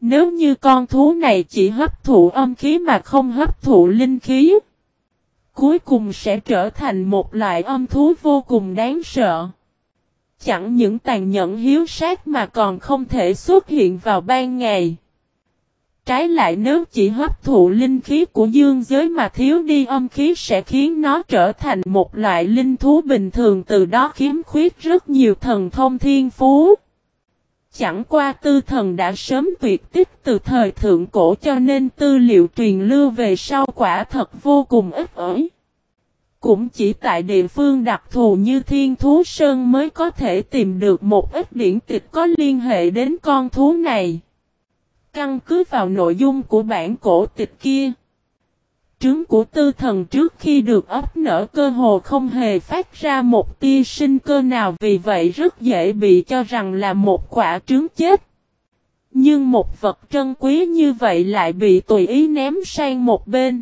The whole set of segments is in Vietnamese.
Nếu như con thú này chỉ hấp thụ âm khí mà không hấp thụ linh khí, cuối cùng sẽ trở thành một loại âm thú vô cùng đáng sợ. Chẳng những tàn nhẫn hiếu sát mà còn không thể xuất hiện vào ban ngày. Trái lại nếu chỉ hấp thụ linh khí của dương giới mà thiếu đi âm khí sẽ khiến nó trở thành một loại linh thú bình thường, từ đó khiếm khuyết rất nhiều thần thông thiên phú. Chẳng qua Tư Thần đã sớm tuyệt tích từ thời thượng cổ cho nên tư liệu truyền lưu về sau quả thật vô cùng ít ỏi. Cũng chỉ tại địa phương đặc thù như Thiên Thú Sơn mới có thể tìm được một ít điển tịch có liên hệ đến con thú này. Căn cứ vào nội dung của bản cổ tịch kia, trứng của Tư Thần trước khi được ấp nở cơ hồ không hề phát ra một tia sinh cơ nào, vì vậy rất dễ bị cho rằng là một quả trứng chết. Nhưng một vật trân quý như vậy lại bị tùy ý ném sang một bên.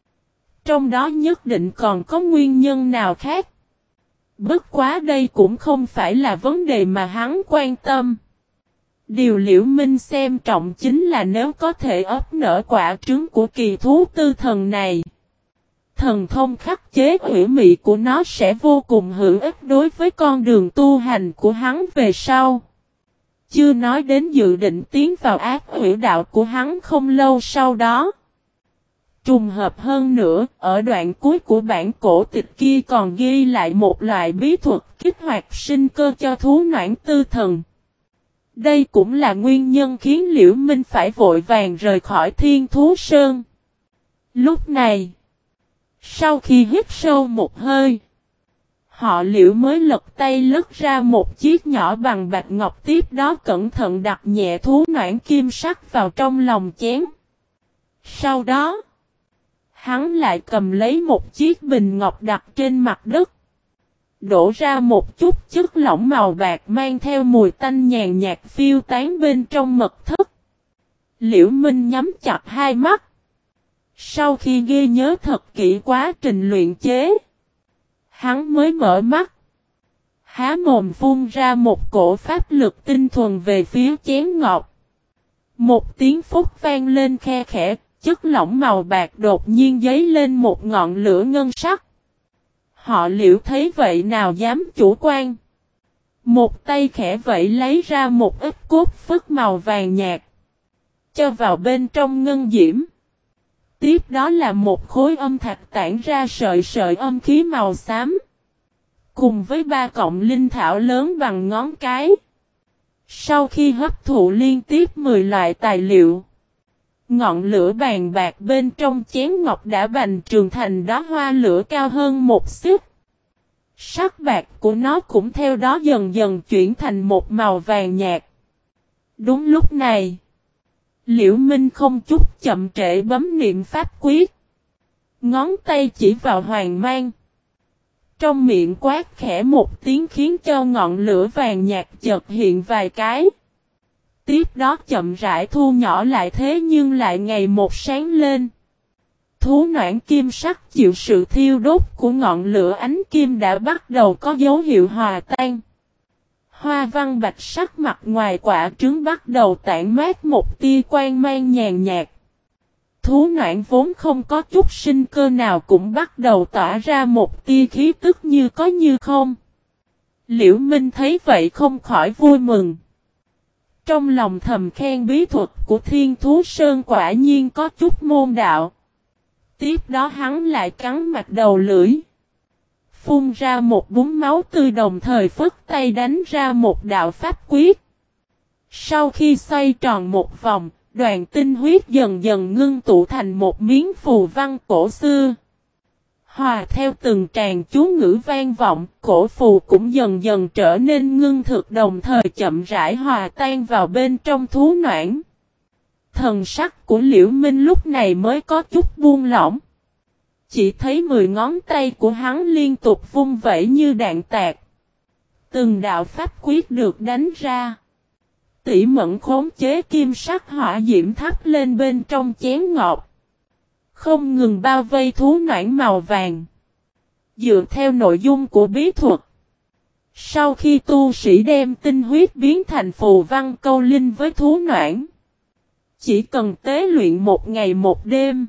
Trong đó nhất định còn có nguyên nhân nào khác. Bất quá đây cũng không phải là vấn đề mà hắn quan tâm. Điều Liễu Minh xem trọng chính là nếu có thể ấp nở quả trứng của kỳ thú Tư Thần này, thần thông khắc chế ủy mị của nó sẽ vô cùng hữu ích đối với con đường tu hành của hắn về sau. Chưa nói đến dự định tiến vào ác ủy đạo của hắn không lâu sau đó. Trùng hợp hơn nữa, ở đoạn cuối của bản cổ tịch kia còn ghi lại một loại bí thuật kích hoạt sinh cơ cho thú noãn Tư Thần. Đây cũng là nguyên nhân khiến Liễu Minh phải vội vàng rời khỏi Thiên Thú Sơn. Lúc này, sau khi hít sâu một hơi, họ Liễu mới lật tay lướt ra một chiếc nhỏ bằng bạch ngọc, tiếp đó cẩn thận đặt nhẹ thú noãn kim sắc vào trong lòng chén. Sau đó, hắn lại cầm lấy một chiếc bình ngọc đặt trên mặt đất, đổ ra một chút chất lỏng màu bạc mang theo mùi tanh nhàn nhạt phiêu tán bên trong mật thất. Liễu Minh nhắm chặt hai mắt. Sau khi ghi nhớ thật kỹ quá trình luyện chế, hắn mới mở mắt. Há mồm phun ra một cổ pháp lực tinh thuần về phía chén ngọc. Một tiếng phúc vang lên khe khẽ, chất lỏng màu bạc đột nhiên dấy lên một ngọn lửa ngân sắc. Họ Liễu thấy vậy nào dám chủ quan. Một tay khẽ vẫy lấy ra một ít cốt phất màu vàng nhạt, cho vào bên trong ngân diễm. Tiếp đó là một khối âm thạch tản ra sợi sợi âm khí màu xám, cùng với 3 cọng linh thảo lớn bằng ngón cái. Sau khi hấp thụ liên tiếp 10 loại tài liệu, ngọn lửa bàn bạc bên trong chén ngọc đã bành trường thành đóa hoa lửa cao hơn một xích. Sắc bạc của nó cũng theo đó dần dần chuyển thành một màu vàng nhạt. Đúng lúc này, Liễu Minh không chút chậm trễ bấm niệm pháp quyết. Ngón tay chỉ vào hoàng mang. Trong miệng quát khẽ một tiếng khiến cho ngọn lửa vàng nhạt chợt hiện vài cái. Tiếp đó chậm rãi thu nhỏ lại, thế nhưng lại ngày một sáng lên. Thú noãn kim sắc chịu sự thiêu đốt của ngọn lửa ánh kim đã bắt đầu có dấu hiệu hòa tan. Hoa văn bạch sắc mặt ngoài quả trứng bắt đầu tản mát một tia quang mang nhàn nhạt. Thú noãn vốn không có chút sinh cơ nào cũng bắt đầu tỏa ra một tia khí tức như có như không. Liễu Minh thấy vậy không khỏi vui mừng. Trong lòng thầm khen bí thuật của Thiên Thú Sơn quả nhiên có chút môn đạo. Tiếp đó hắn lại cắn mặt đầu lưỡi, phun ra một búng máu tươi, đồng thời phất tay đánh ra một đạo pháp quyết. Sau khi xoay tròn một vòng, đoàn tinh huyết dần dần ngưng tụ thành một miếng phù văn cổ xưa. Hòa theo từng tràng chú ngữ vang vọng, cổ phù cũng dần dần trở nên ngưng thực, đồng thời chậm rãi hòa tan vào bên trong thú noãn. Thần sắc của Liễu Minh lúc này mới có chút buông lỏng. Chỉ thấy 10 ngón tay của hắn liên tục vung vẩy như đạn tạc. Từng đạo pháp quyết được đánh ra. Tỉ mẫn khống chế kim sắc hỏa diễm thắp lên bên trong chén ngọc, không ngừng bao vây thú noãn màu vàng. Dựa theo nội dung của bí thuật, sau khi tu sĩ đem tinh huyết biến thành phù văn câu linh với thú noãn, Chỉ cần tế luyện một ngày một đêm,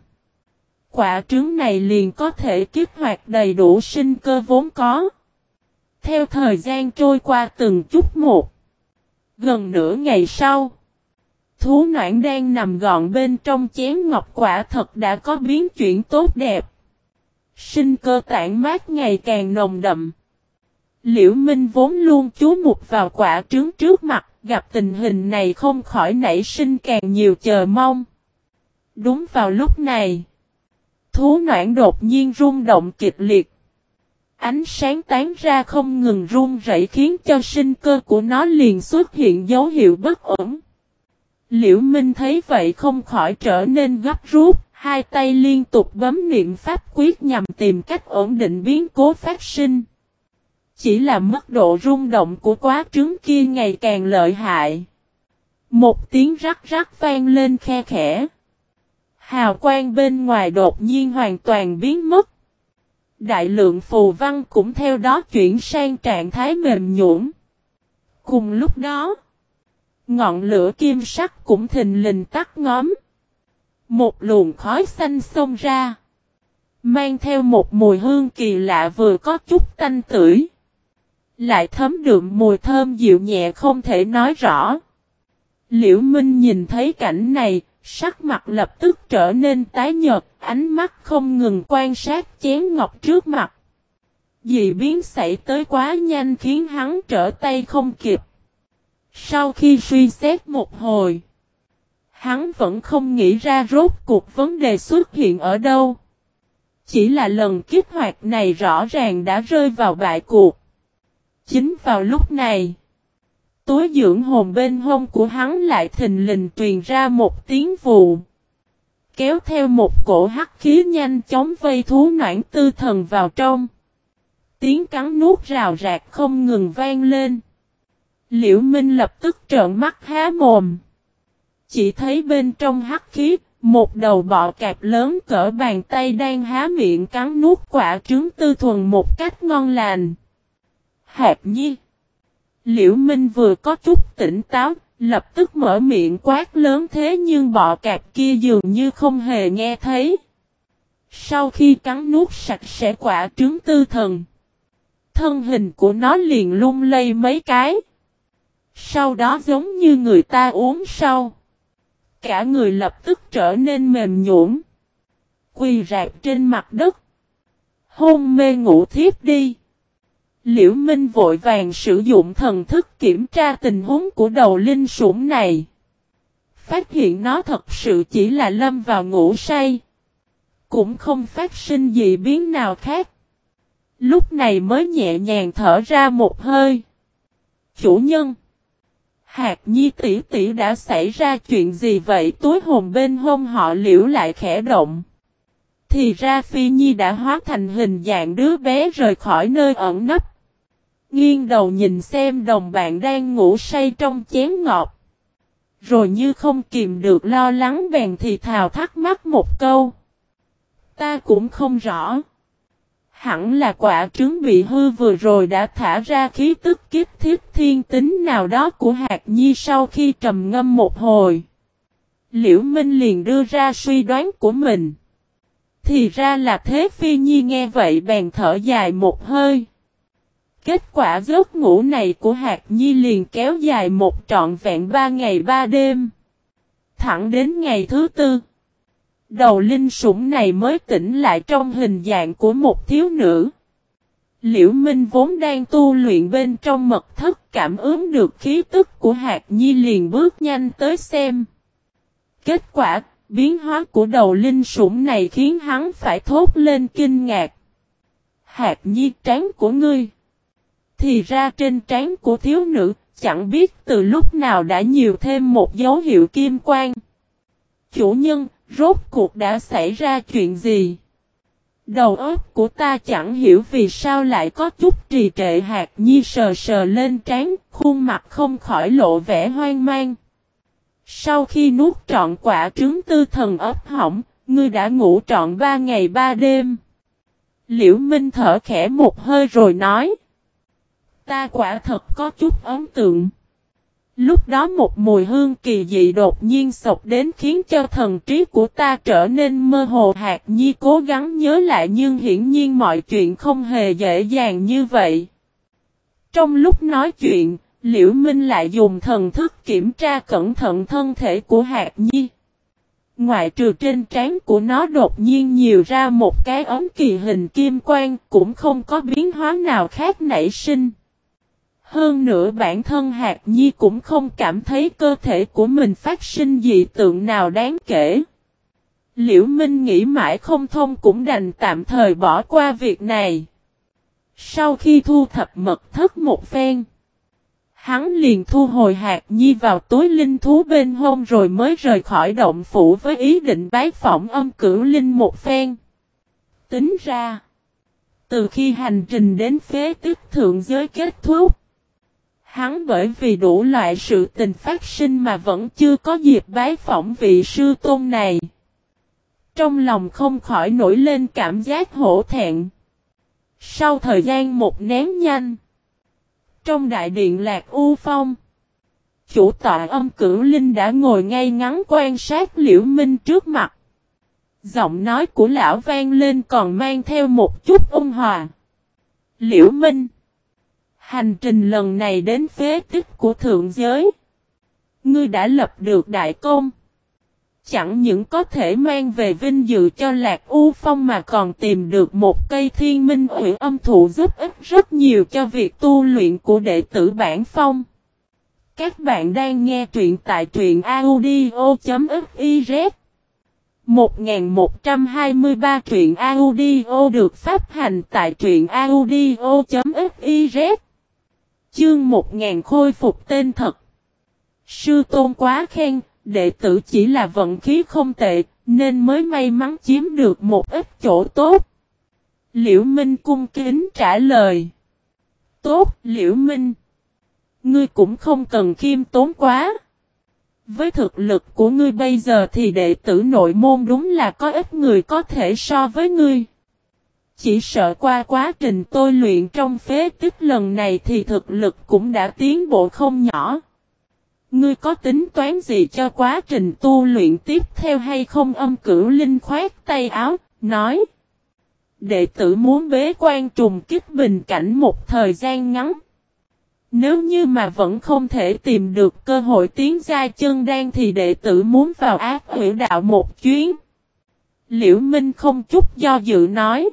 quả trứng này liền có thể kích hoạt đầy đủ sinh cơ vốn có. Theo thời gian trôi qua từng chút một, gần nửa ngày sau, thú noãn đang nằm gọn bên trong chén ngọc quả thật đã có biến chuyển tốt đẹp. Sinh cơ tản mát ngày càng nồng đậm. Liễu Minh vốn luôn chú mục vào quả trứng trước mặt, gặp tình hình này không khỏi nảy sinh càng nhiều chờ mong. Đúng vào lúc này, thú noãn đột nhiên rung động kịch liệt. Ánh sáng tán ra không ngừng run rẩy khiến cho sinh cơ của nó liền xuất hiện dấu hiệu bất ổn. Liễu Minh thấy vậy không khỏi trở nên gấp rút, hai tay liên tục bấm niệm pháp quyết nhằm tìm cách ổn định biến cố phát sinh. Chỉ là mức độ rung động của quả trứng kia ngày càng lợi hại. Một tiếng rắc rắc vang lên khe khẽ. Hào quang bên ngoài đột nhiên hoàn toàn biến mất. Đại lượng phù văn cũng theo đó chuyển sang trạng thái mềm nhũn. Cùng lúc đó, ngọn lửa kim sắc cũng thình lình tắt ngóm. Một luồng khói xanh xông ra, mang theo một mùi hương kỳ lạ vừa có chút tanh tưởi, lại thấm đượm mùi thơm dịu nhẹ không thể nói rõ. Liễu Minh nhìn thấy cảnh này, sắc mặt lập tức trở nên tái nhợt, ánh mắt không ngừng quan sát chén ngọc trước mặt. Dị biến xảy tới quá nhanh khiến hắn trở tay không kịp. Sau khi suy xét một hồi, hắn vẫn không nghĩ ra rốt cuộc vấn đề xuất hiện ở đâu. Chỉ là lần kích hoạt này rõ ràng đã rơi vào bại cuộc. Chính vào lúc này, túi dưỡng hồn bên hông của hắn lại thình lình truyền ra một tiếng vù. Kéo theo một cổ hắc khí nhanh chóng vây thú noãn tư thần vào trong. Tiếng cắn nuốt rào rạc không ngừng vang lên. Liễu Minh lập tức trợn mắt há mồm. Chỉ thấy bên trong hắc khí, một đầu bọ cạp lớn cỡ bàn tay đang há miệng cắn nuốt quả trứng tư thuần một cách ngon lành. Hạt Nhi. Liễu Minh vừa có chút tỉnh táo, lập tức mở miệng quát lớn thế nhưng bọ cạp kia dường như không hề nghe thấy. Sau khi cắn nuốt sạch sẽ quả trứng tư thần, thân hình của nó liền lung lay mấy cái. Sau đó giống như người ta uống sâu. Cả người lập tức trở nên mềm nhũn, quỳ rạp trên mặt đất, hôn mê ngủ thiếp đi. Liễu Minh vội vàng sử dụng thần thức kiểm tra tình huống của đầu linh sủng này. Phát hiện nó thật sự chỉ là lâm vào ngủ say, cũng không phát sinh dị biến nào khác. Lúc này mới nhẹ nhàng thở ra một hơi. Chủ nhân, Hạt Nhi tỷ tỷ đã xảy ra chuyện gì vậy? Túi hồn bên hông họ Liễu lại khẽ động. Thì ra Phi Nhi đã hóa thành hình dạng đứa bé rời khỏi nơi ẩn nấp. Nghiêng đầu nhìn xem đồng bạn đang ngủ say trong chén ngọt. Rồi như không kìm được lo lắng bèn thì thào thắc mắc một câu. Ta cũng không rõ. Hẳn là quả trứng bị hư vừa rồi đã thả ra khí tức kích thiết thiên tính nào đó của Hạt Nhi. Sau khi trầm ngâm một hồi, Liễu Minh liền đưa ra suy đoán của mình. Thì ra là thế. Phi Nhi nghe vậy bèn thở dài một hơi. Kết quả giấc ngủ này của Hạt Nhi liền kéo dài một trọn vẹn 3 ngày 3 đêm. Thẳng đến ngày thứ tư, đầu linh sủng này mới tỉnh lại trong hình dạng của một thiếu nữ. Liễu Minh vốn đang tu luyện bên trong mật thất, cảm ứng được khí tức của Hạt Nhi liền bước nhanh tới xem. Kết quả, biến hóa của đầu linh sủng này khiến hắn phải thốt lên kinh ngạc. Hạt Nhi, trán của ngươi. Thì ra trên trán của thiếu nữ, chẳng biết từ lúc nào đã nhiều thêm một dấu hiệu kim quang. Chủ nhân, rốt cuộc đã xảy ra chuyện gì? Đầu óc của ta chẳng hiểu vì sao lại có chút trì trệ. Hạt Nhi sờ sờ lên trán, khuôn mặt không khỏi lộ vẻ hoang mang. Sau khi nuốt trọn quả trứng tư thần ấp hỏng, ngươi đã ngủ trọn 3 ngày 3 đêm. Liễu Minh thở khẽ một hơi rồi nói. Ta quả thật có chút ấn tượng. Lúc đó một mùi hương kỳ dị đột nhiên xộc đến khiến cho thần trí của ta trở nên mơ hồ. Hạc Nhi cố gắng nhớ lại nhưng hiển nhiên mọi chuyện không hề dễ dàng như vậy. Trong lúc nói chuyện, Liễu Minh lại dùng thần thức kiểm tra cẩn thận thân thể của Hạc Nhi. Ngoại trừ trên trán của nó đột nhiên nhiều ra một cái ấm kỳ hình kim quang, cũng không có biến hóa nào khác nảy sinh. Hơn nữa bản thân Hạc Nhi cũng không cảm thấy cơ thể của mình phát sinh dị tượng nào đáng kể. Liễu Minh nghĩ mãi không thông cũng đành tạm thời bỏ qua việc này. Sau khi thu thập mật thất một phen, hắn liền thu hồi Hạc Nhi vào túi linh thú bên hông rồi mới rời khỏi động phủ với ý định bái phỏng Âm Cửu Linh một phen. Tính ra, từ khi hành trình đến phế tích thượng giới kết thúc, hắn bởi vì đủ loại sự tình phát sinh mà vẫn chưa có dịp bái phỏng vị sư tôn này. Trong lòng không khỏi nổi lên cảm giác hổ thẹn. Sau thời gian một nén nhanh, trong đại điện Lạc U Phong, chủ tọa Âm Cửu Linh đã ngồi ngay ngắn quan sát Liễu Minh trước mặt. Giọng nói của lão vang lên còn mang theo một chút ôn hòa. Liễu Minh, hành trình lần này đến phế tích của thượng giới, ngươi đã lập được đại công. Chẳng những có thể mang về vinh dự cho Lạc U Phong mà còn tìm được một cây thiên minh ủy âm thụ giúp ích rất nhiều cho việc tu luyện của đệ tử bản phong. Các bạn đang nghe truyện tại truyện audio.fiz 1123 truyện audio được phát hành tại truyện audio.fiz. Chương 1000 khôi phục tên thật. Sư tôn quá khen, đệ tử chỉ là vận khí không tệ, nên mới may mắn chiếm được một ít chỗ tốt. Liễu Minh cung kính trả lời. Tốt, Liễu Minh. Ngươi cũng không cần khiêm tốn quá. Với thực lực của ngươi bây giờ thì đệ tử nội môn đúng là có ít người có thể so với ngươi. Chỉ sợ qua quá trình tôi luyện trong phế tích lần này thì thực lực cũng đã tiến bộ không nhỏ. Ngươi có tính toán gì cho quá trình tu luyện tiếp theo hay không? Âm Cửu Linh khoát tay áo, nói. Đệ tử muốn bế quan trùng kích bình cảnh một thời gian ngắn. Nếu như mà vẫn không thể tìm được cơ hội tiến giai chân đan thì đệ tử muốn vào Ác Huyễn Đạo một chuyến. Liễu Minh không chút do dự nói.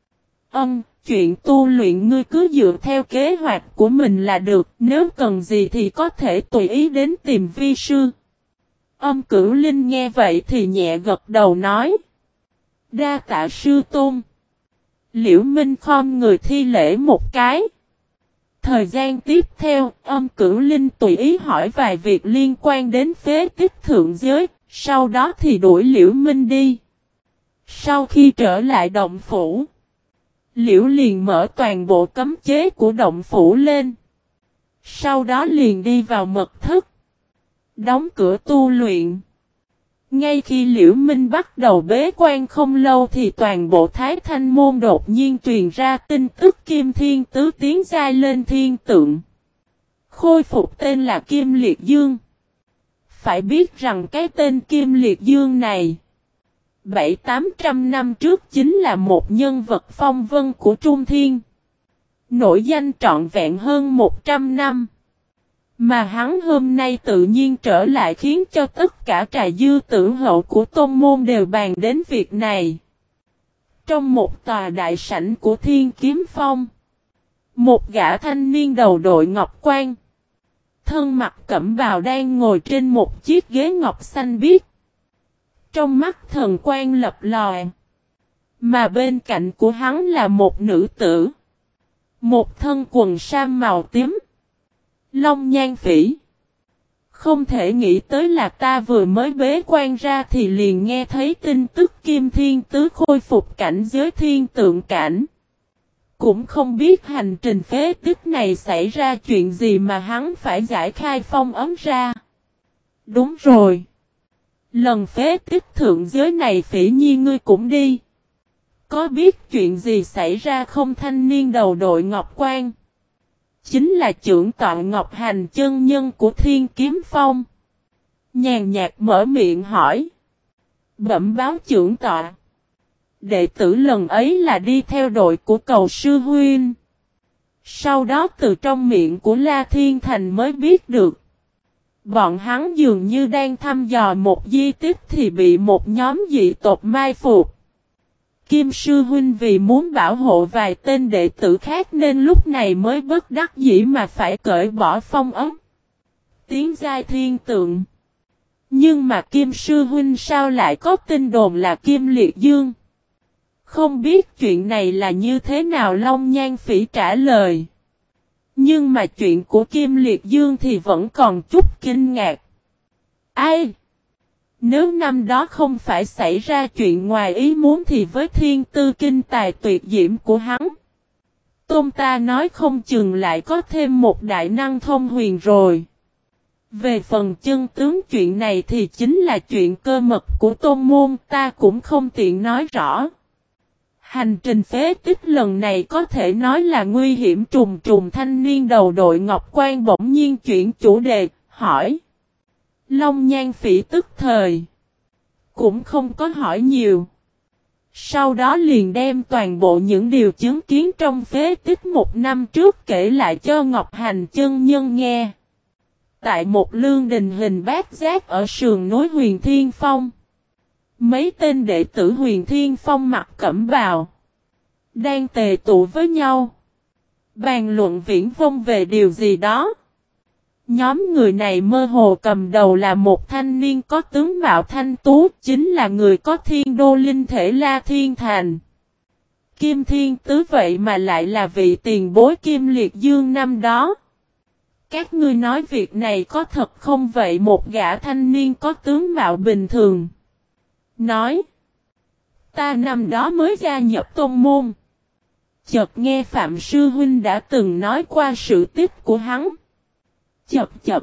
Chuyện tu luyện ngươi cứ dựa theo kế hoạch của mình là được, nếu cần gì thì có thể tùy ý đến tìm vi sư. Âm Cửu Linh nghe vậy thì nhẹ gật đầu nói. Đa tạ sư tôn. Liễu Minh khom người thi lễ một cái. Thời gian tiếp theo, Âm Cửu Linh tùy ý hỏi vài việc liên quan đến phế tích thượng giới, sau đó thì đuổi Liễu Minh đi. Sau khi trở lại động phủ, Liễu liền mở toàn bộ cấm chế của động phủ lên. Sau đó liền đi vào mật thất, đóng cửa tu luyện. Ngay khi Liễu Minh bắt đầu bế quan không lâu thì toàn bộ Thái Thanh môn đột nhiên truyền ra tin tức Kim Thiên Tứ tiến giai lên thiên tượng. Khôi phục tên là Kim Liệt Dương. Phải biết rằng cái tên Kim Liệt Dương này 700-800 năm trước chính là một nhân vật phong vân của Trung Thiên. Nổi danh trọn vẹn hơn 100 năm. Mà hắn hôm nay tự nhiên trở lại khiến cho tất cả trà dư tử hậu của tôn môn đều bàn đến việc này. Trong một tòa đại sảnh của Thiên Kiếm Phong, một gã thanh niên đầu đội ngọc quan, thân mặc cẩm bào đang ngồi trên một chiếc ghế ngọc xanh biếc. Trong mắt thần quan lập lòe. Mà bên cạnh của hắn là một nữ tử. Một thân quần sam màu tím. Long nhan phỉ. Không thể nghĩ tới là ta vừa mới bế quan ra thì liền nghe thấy tin tức Kim Thiên Tứ khôi phục cảnh giới thiên tượng cảnh. Cũng không biết hành trình phế tích này xảy ra chuyện gì mà hắn phải giải khai phong ấn ra. Đúng rồi. Lần phế tích thượng giới này Phỉ Nhi ngươi cũng đi. Có biết chuyện gì xảy ra không? Thanh niên đầu đội ngọc quan chính là trưởng tọa Ngọc Hành chân nhân của Thiên Kiếm Phong. Nhàn nhạt mở miệng hỏi. Bẩm báo trưởng tọa. Đệ tử lần ấy là đi theo đội của Cầu Sư Huynh. Sau đó từ trong miệng của La Thiên Thành mới biết được. Bọn hắn dường như đang thăm dò một di tích thì bị một nhóm dị tộc mai phục. Kim Sư Huynh vì muốn bảo hộ vài tên đệ tử khác nên lúc này mới bất đắc dĩ mà phải cởi bỏ phong ấn. Tiến giai thiên tượng. Nhưng mà Kim Sư Huynh sao lại có tin đồn là Kim Liệt Dương? Không biết chuyện này là như thế nào, Long Nhan Phỉ trả lời. Nhưng mà chuyện của Kim Liệt Dương thì vẫn còn chút kinh ngạc. Ai? Nếu năm đó không phải xảy ra chuyện ngoài ý muốn thì với thiên tư kinh tài tuyệt diễm của hắn, tôn ta nói không chừng lại có thêm một đại năng thông huyền rồi. Về phần chân tướng chuyện này thì chính là chuyện cơ mật của tôn môn, ta cũng không tiện nói rõ. Hành trình phế tích lần này có thể nói là nguy hiểm trùng trùng. Thanh niên đầu đội Ngọc Quan bỗng nhiên chuyển chủ đề, hỏi. Long Nhan Phỉ tức thời cũng không có hỏi nhiều. Sau đó liền đem toàn bộ những điều chứng kiến trong phế tích một năm trước kể lại cho Ngọc Hành chân nhân nghe. Tại một lương đình hình bát giác ở sườn núi Huyền Thiên Phong, mấy tên đệ tử Huyền Thiên Phong mặc cẩm bào, đang tề tụ với nhau, bàn luận viển vông về điều gì đó. Nhóm người này mơ hồ cầm đầu là một thanh niên có tướng mạo thanh tú, chính là người có thiên đô linh thể La Thiên Thành. Kim Thiên Tứ vậy mà lại là vị tiền bối Kim Liệt Dương năm đó. Các ngươi nói việc này có thật không vậy? Một gã thanh niên có tướng mạo bình thường nói. Ta năm đó mới gia nhập tôn môn, chợt nghe Phạm Sư Huynh đã từng nói qua sự tích của hắn. Chập.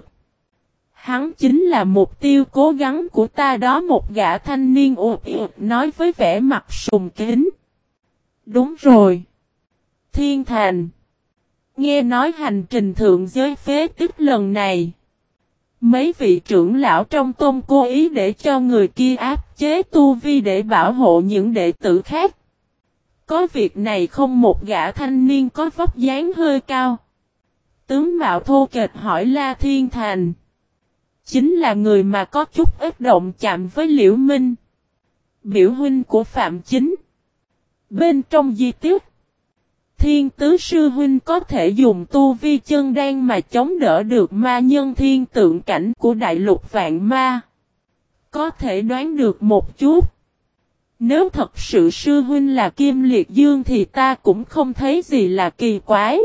Hắn chính là mục tiêu cố gắng của ta đó, một gã thanh niên nói với vẻ mặt sùng kính. Đúng rồi. Thiên Thành. Nghe nói hành trình thượng giới phế tích lần này, mấy vị trưởng lão trong tôn cố ý để cho người kia áp chế tu vi để bảo hộ những đệ tử khác. Có việc này không? Một gã thanh niên có vóc dáng hơi cao, tướng mạo thô kệch hỏi. La Thiên Thành chính là người mà có chút ít động chạm với Liễu Minh, biểu huynh của Phạm Chính. Bên trong di tích, Thiên Tứ Sư Huynh có thể dùng tu vi chân đan mà chống đỡ được ma nhân thiên tượng cảnh của đại lục vạn ma. Có thể đoán được một chút. Nếu thật sự Sư Huynh là Kim Liệt Dương thì ta cũng không thấy gì là kỳ quái.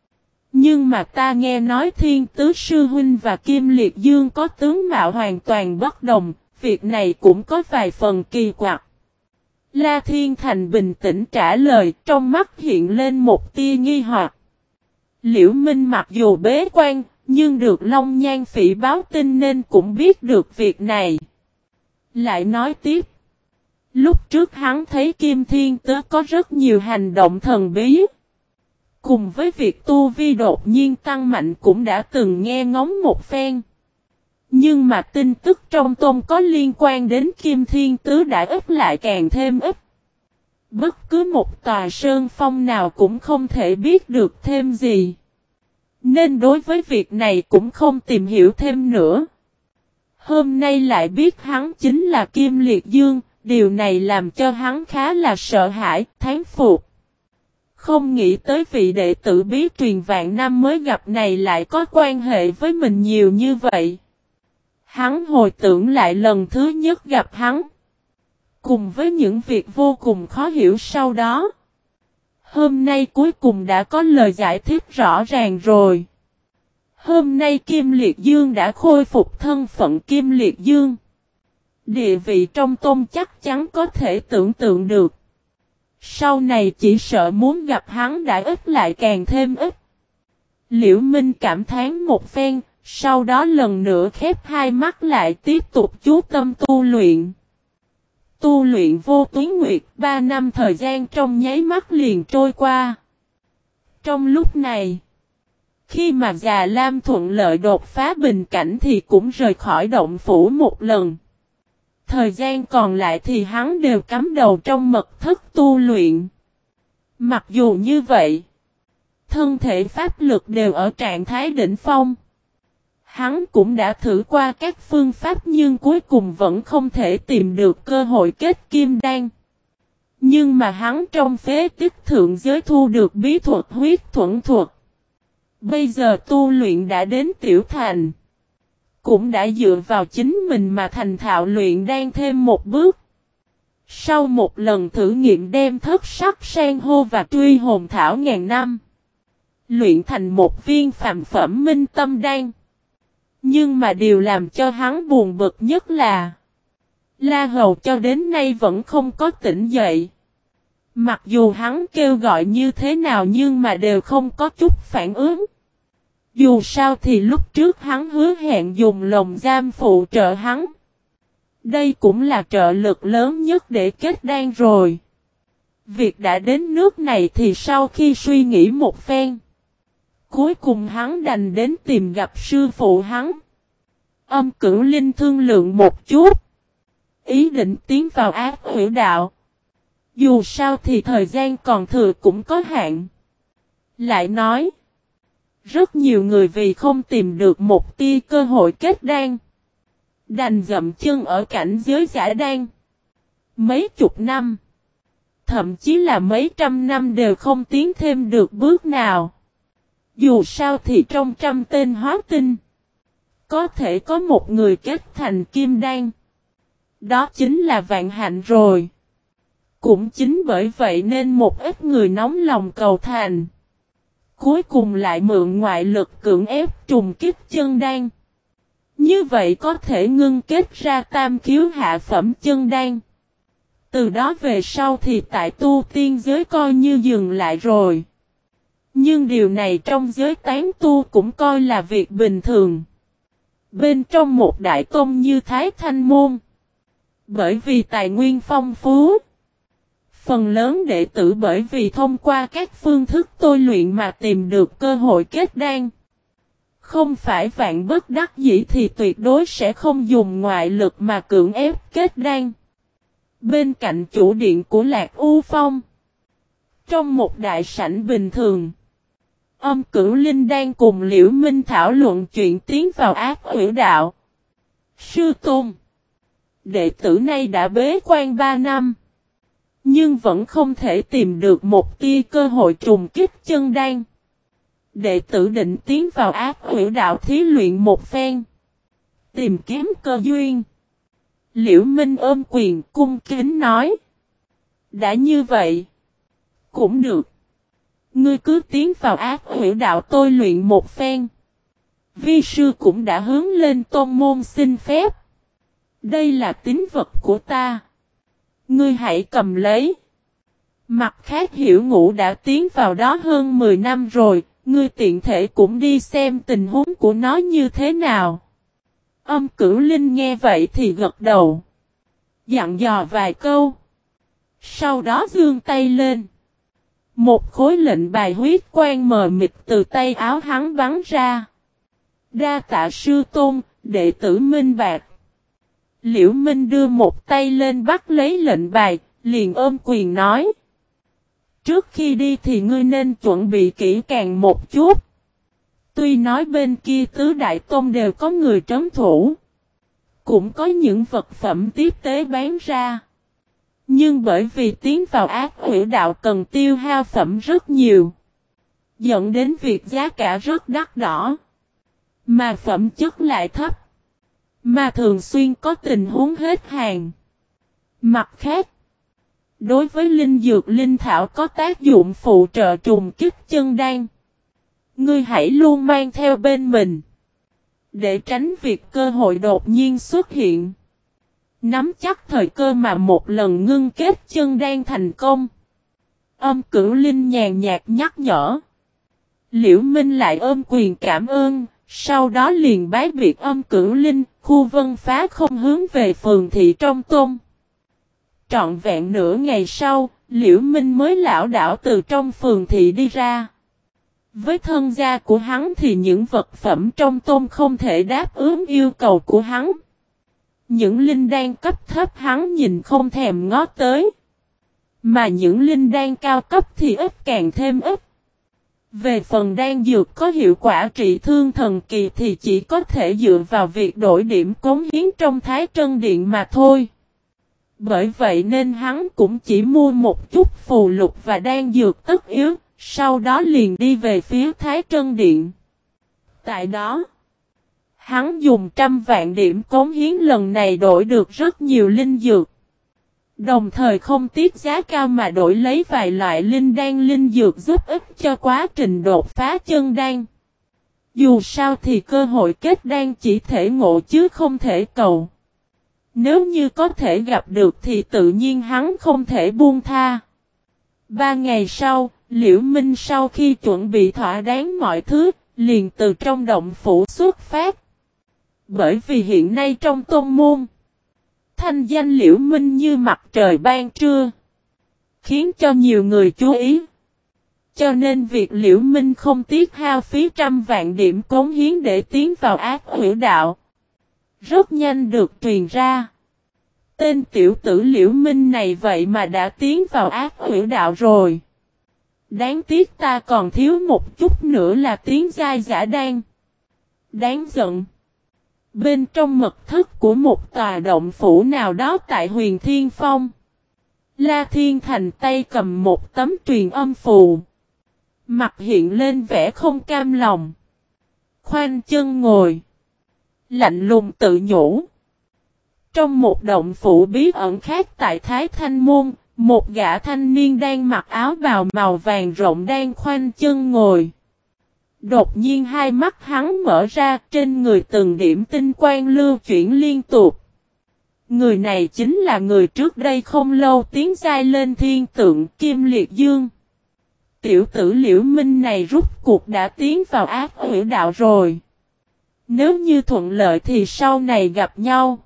Nhưng mà ta nghe nói Thiên Tứ Sư Huynh và Kim Liệt Dương có tướng mạo hoàn toàn bất đồng, việc này cũng có vài phần kỳ quặc. La Thiên Thành bình tĩnh trả lời, trong mắt hiện lên một tia nghi hoặc. Liễu Minh mặc dù bế quan, nhưng được Long Nhan Phỉ báo tin nên cũng biết được việc này. Lại nói tiếp. Lúc trước hắn thấy Kim Thiên Tứ có rất nhiều hành động thần bí. Cùng với việc tu vi đột nhiên tăng mạnh cũng đã từng nghe ngóng một phen. Nhưng mà tin tức trong tôn có liên quan đến Kim Thiên Tứ đã ít lại càng thêm ít. Bất cứ một tòa sơn phong nào cũng không thể biết được thêm gì. Nên đối với việc này cũng không tìm hiểu thêm nữa. Hôm nay lại biết hắn chính là Kim Liệt Dương, điều này làm cho hắn khá là sợ hãi, thán phục. Không nghĩ tới vị đệ tử bí truyền vạn năm mới gặp này lại có quan hệ với mình nhiều như vậy. Hắn hồi tưởng lại lần thứ nhất gặp hắn, cùng với những việc vô cùng khó hiểu sau đó. Hôm nay cuối cùng đã có lời giải thích rõ ràng rồi. Hôm nay Kim Liệt Dương đã khôi phục thân phận Kim Liệt Dương. Địa vị trong tôn chắc chắn có thể tưởng tượng được. Sau này chỉ sợ muốn gặp hắn đã ít lại càng thêm ít. Liễu Minh cảm thán một phen, sau đó lần nữa khép hai mắt lại tiếp tục chú tâm tu luyện. Tu luyện vô tuyến nguyệt, 3 năm thời gian trong nháy mắt liền trôi qua. Trong lúc này, Khi mà Già Lam thuận lợi đột phá bình cảnh thì cũng rời khỏi động phủ một lần. Thời gian còn lại thì hắn đều cắm đầu trong mật thất tu luyện. Mặc dù như vậy, thân thể pháp lực đều ở trạng thái đỉnh phong. Hắn cũng đã thử qua các phương pháp nhưng cuối cùng vẫn không thể tìm được cơ hội kết kim đan. Nhưng mà hắn trong phế tích thượng giới thu được bí thuật huyết thuẫn thuật. Bây giờ tu luyện đã đến tiểu thành. Cũng đã dựa vào chính mình mà thành thạo luyện đan thêm một bước. Sau một lần thử nghiệm đem thất sắc san hô và truy hồn thảo ngàn năm. Luyện thành một viên phàm phẩm minh tâm đan. Nhưng mà điều làm cho hắn buồn bực nhất là La Hầu cho đến nay vẫn không có tỉnh dậy. Mặc dù hắn kêu gọi như thế nào nhưng mà đều không có chút phản ứng. Dù sao thì lúc trước hắn hứa hẹn dùng lồng giam phụ trợ hắn. Đây cũng là trợ lực lớn nhất để kết đan rồi. Việc đã đến nước này thì sau khi suy nghĩ một phen, cuối cùng hắn đành đến tìm gặp sư phụ hắn. Âm Cửu Linh thương lượng một chút, ý định tiến vào Ác Huyễn Đạo. Dù sao thì thời gian còn thừa cũng có hạn. Lại nói, rất nhiều người vì không tìm được một tia cơ hội kết đan, đành dậm chân ở cảnh giới giả đan. Mấy chục năm, thậm chí là mấy trăm năm đều không tiến thêm được bước nào. Dù sao thì trong 100 tên hóa tinh, có thể có một người kết thành kim đan. Đó chính là vạn hạnh rồi. Cũng chính bởi vậy nên một ít người nóng lòng cầu thành. Cuối cùng lại mượn ngoại lực cưỡng ép trùng kích chân đan. Như vậy có thể ngưng kết ra tam khiếu hạ phẩm chân đan. Từ đó về sau thì tại tu tiên giới coi như dừng lại rồi. Nhưng điều này trong giới tán tu cũng coi là việc bình thường. Bên trong một đại tôn như Thái Thanh Môn, bởi vì tài nguyên phong phú, phần lớn đệ tử bởi vì thông qua các phương thức tôi luyện mà tìm được cơ hội kết đan. Không phải vạn bất đắc dĩ thì tuyệt đối sẽ không dùng ngoại lực mà cưỡng ép kết đan. Bên cạnh chủ điện của Lạc U Phong, trong một đại sảnh bình thường, Âm Cửu Linh đang cùng Liễu Minh thảo luận chuyện tiến vào Ác Huyễn Đạo. Sư Tôn, đệ tử nay đã bế quan 3 năm, nhưng vẫn không thể tìm được một tia cơ hội trùng kích chân đan. Đệ tử định tiến vào Ác Huyễn Đạo thí luyện một phen, tìm kiếm cơ duyên. Liễu Minh ôm quyền cung kính nói, đã như vậy, cũng được. Ngươi cứ tiến vào Ác Huyễn Đạo tôi luyện một phen. Vi sư cũng đã hướng lên tôn môn xin phép. Đây là tín vật của ta. Ngươi hãy cầm lấy. Mặt khác Hiểu Ngũ đã tiến vào đó hơn 10 năm rồi. Ngươi tiện thể cũng đi xem tình huống của nó như thế nào. Âm Cửu Linh nghe vậy thì gật đầu, dặn dò vài câu. Sau đó giương tay lên. Một khối lệnh bài huyết quang mờ mịt từ tay áo hắn bắn ra. Đa tạ sư tôn, đệ tử minh bạc. Liễu Minh đưa một tay lên bắt lấy lệnh bài, liền ôm quyền nói. Trước khi đi thì ngươi nên chuẩn bị kỹ càng một chút. Tuy nói bên kia tứ đại tôn đều có người trấn thủ, cũng có những vật phẩm tiếp tế bán ra. Nhưng bởi vì tiến vào Ác Huyễn Đạo cần tiêu hao phẩm rất nhiều, dẫn đến việc giá cả rất đắt đỏ, mà phẩm chất lại thấp, mà thường xuyên có tình huống hết hàng. Mặt khác, đối với linh dược linh thảo có tác dụng phụ trợ trùng kích chân đan, ngươi hãy luôn mang theo bên mình, để tránh việc cơ hội đột nhiên xuất hiện. Nắm chắc thời cơ mà một lần ngưng kết chân đan thành công. Âm Cửu Linh nhàn nhạt nhắc nhở. Liễu Minh lại ôm quyền cảm ơn, sau đó liền bái biệt Âm Cửu Linh, khu vân phá không hướng về phường thị trong tôn. Trọn vẹn nửa ngày sau, Liễu Minh mới lảo đảo từ trong phường thị đi ra. Với thân gia của hắn thì những vật phẩm trong tôn không thể đáp ứng yêu cầu của hắn. Những linh đan cấp thấp hắn nhìn không thèm ngó tới. Mà những linh đan cao cấp thì ít càng thêm ít. Về phần đan dược có hiệu quả trị thương thần kỳ thì chỉ có thể dựa vào việc đổi điểm cống hiến trong Thái Trân Điện mà thôi. Bởi vậy nên hắn cũng chỉ mua một chút phù lục và đan dược tất yếu, sau đó liền đi về phía Thái Trân Điện. Tại đó, hắn dùng 100 vạn điểm cống hiến lần này đổi được rất nhiều linh dược. Đồng thời không tiếc giá cao mà đổi lấy vài loại linh đan linh dược giúp ích cho quá trình đột phá chân đan. Dù sao thì cơ hội kết đan chỉ thể ngộ chứ không thể cầu. Nếu như có thể gặp được thì tự nhiên hắn không thể buông tha. 3 ngày sau, Liễu Minh sau khi chuẩn bị thỏa đáng mọi thứ, liền từ trong động phủ xuất phát. Bởi vì hiện nay trong tôn môn, thanh danh Liễu Minh như mặt trời ban trưa, khiến cho nhiều người chú ý. Cho nên việc Liễu Minh không tiếc hao phí 100 vạn điểm cống hiến để tiến vào Ác Hủy Đạo, rất nhanh được truyền ra. Tên tiểu tử Liễu Minh này vậy mà đã tiến vào Ác Hủy Đạo rồi. Đáng tiếc ta còn thiếu một chút nữa là tiến giai giả đan. Đáng giận. Bên trong mật thất của một tòa động phủ nào đó tại Huyền Thiên Phong, La Thiên Thành tay cầm một tấm truyền âm phù. Mặt hiện lên vẻ không cam lòng. Khoanh chân ngồi, lạnh lùng tự nhủ. Trong một động phủ bí ẩn khác tại Thái Thanh Môn, một gã thanh niên đang mặc áo bào màu vàng rộng đang khoanh chân ngồi. Đột nhiên hai mắt hắn mở ra, trên người từng điểm tinh quang lưu chuyển liên tục. Người này chính là người trước đây không lâu tiến giai lên thiên tượng Kim Liệt Dương. Tiểu tử Liễu Minh này rút cuộc đã tiến vào Ác Hủy Đạo rồi. Nếu như thuận lợi thì sau này gặp nhau.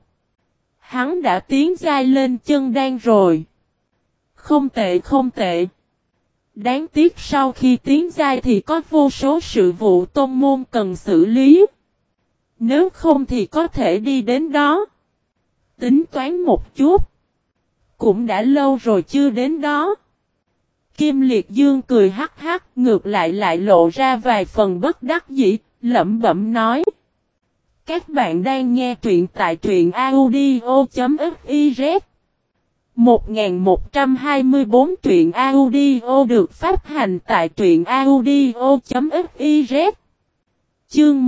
Hắn đã tiến giai lên chân đan rồi. Không tệ không tệ. Đáng tiếc sau khi tiến giai thì có vô số sự vụ tôn môn cần xử lý. Nếu không thì có thể đi đến đó. Tính toán một chút. Cũng đã lâu rồi chưa đến đó. Kim Liệt Dương cười hắc hắc, ngược lại lộ ra vài phần bất đắc dĩ, lẩm bẩm nói. Các bạn đang nghe truyện tại truyện audio.fiz. 1124 truyện audio được phát hành tại truyện audio.fiz. Chương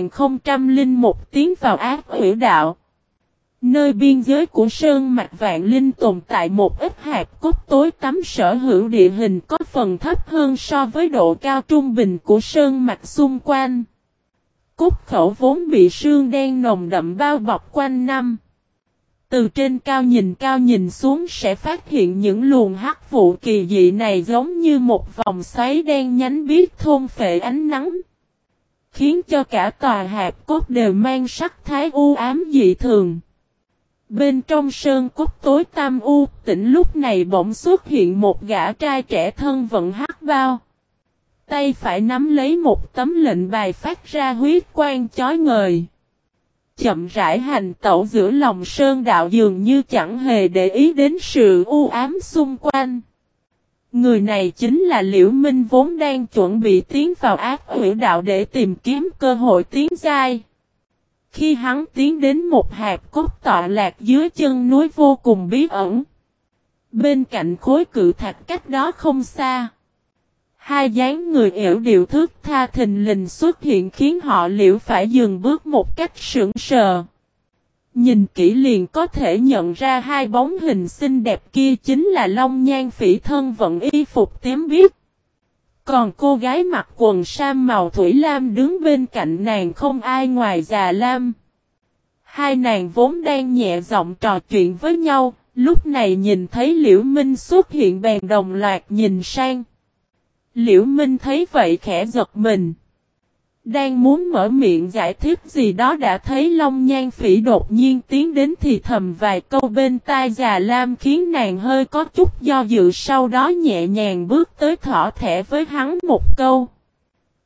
1001 tiến vào Ác Hủy Đạo. Nơi biên giới của Sơn Mạch Vạn Linh tồn tại một ít hạt cốt tối tăm sở hữu địa hình có phần thấp hơn so với độ cao trung bình của Sơn Mạch xung quanh. Cốt khẩu vốn bị sương đen nồng đậm bao bọc quanh năm. Từ trên cao nhìn xuống sẽ phát hiện những luồng hắc vụ kỳ dị này giống như một vòng xoáy đen nhánh biếc thôn phệ ánh nắng. Khiến cho cả tòa hạt cốt đều mang sắc thái u ám dị thường. Bên trong sơn cốt tối tam u tĩnh lúc này bỗng xuất hiện một gã trai trẻ thân vận hắc bao. Tay phải nắm lấy một tấm lệnh bài phát ra huyết quang chói ngời. Chậm rãi hành tẩu giữa lòng sơn đạo dường như chẳng hề để ý đến sự u ám xung quanh. Người này chính là Liễu Minh vốn đang chuẩn bị tiến vào Ác Hủy Đạo để tìm kiếm cơ hội tiến giai. Khi hắn tiến đến một hạt cốt tọa lạc dưới chân núi vô cùng bí ẩn. Bên cạnh khối cự thạch cách đó không xa. Hai dáng người yểu điệu thước tha thình lình xuất hiện khiến họ Liễu phải dừng bước một cách sững sờ. Nhìn kỹ liền có thể nhận ra hai bóng hình xinh đẹp kia chính là Long Nhan Phỉ thân vận y phục tím biếc. Còn cô gái mặc quần sam màu thủy lam đứng bên cạnh nàng không ai ngoài Già Lam. Hai nàng vốn đang nhẹ giọng trò chuyện với nhau, lúc này nhìn thấy Liễu Minh xuất hiện bèn đồng loạt nhìn sang. Liễu Minh thấy vậy khẽ giật mình. Đang muốn mở miệng giải thích gì đó đã thấy Long Nhan Phỉ đột nhiên tiến đến thì thầm vài câu bên tai Già Lam khiến nàng hơi có chút do dự, sau đó nhẹ nhàng bước tới thỏ thẻ với hắn một câu.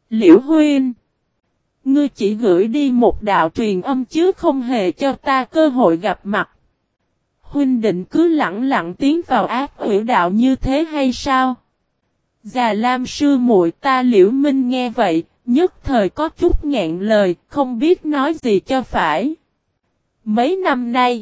Liễu Huynh, ngươi chỉ gửi đi một đạo truyền âm chứ không hề cho ta cơ hội gặp mặt. Huynh định cứ lẳng lặng tiến vào ác ủy đạo như thế hay sao? Già Lam sư muội ta Liễu Minh nghe vậy, nhất thời có chút nghẹn lời, không biết nói gì cho phải. Mấy năm nay,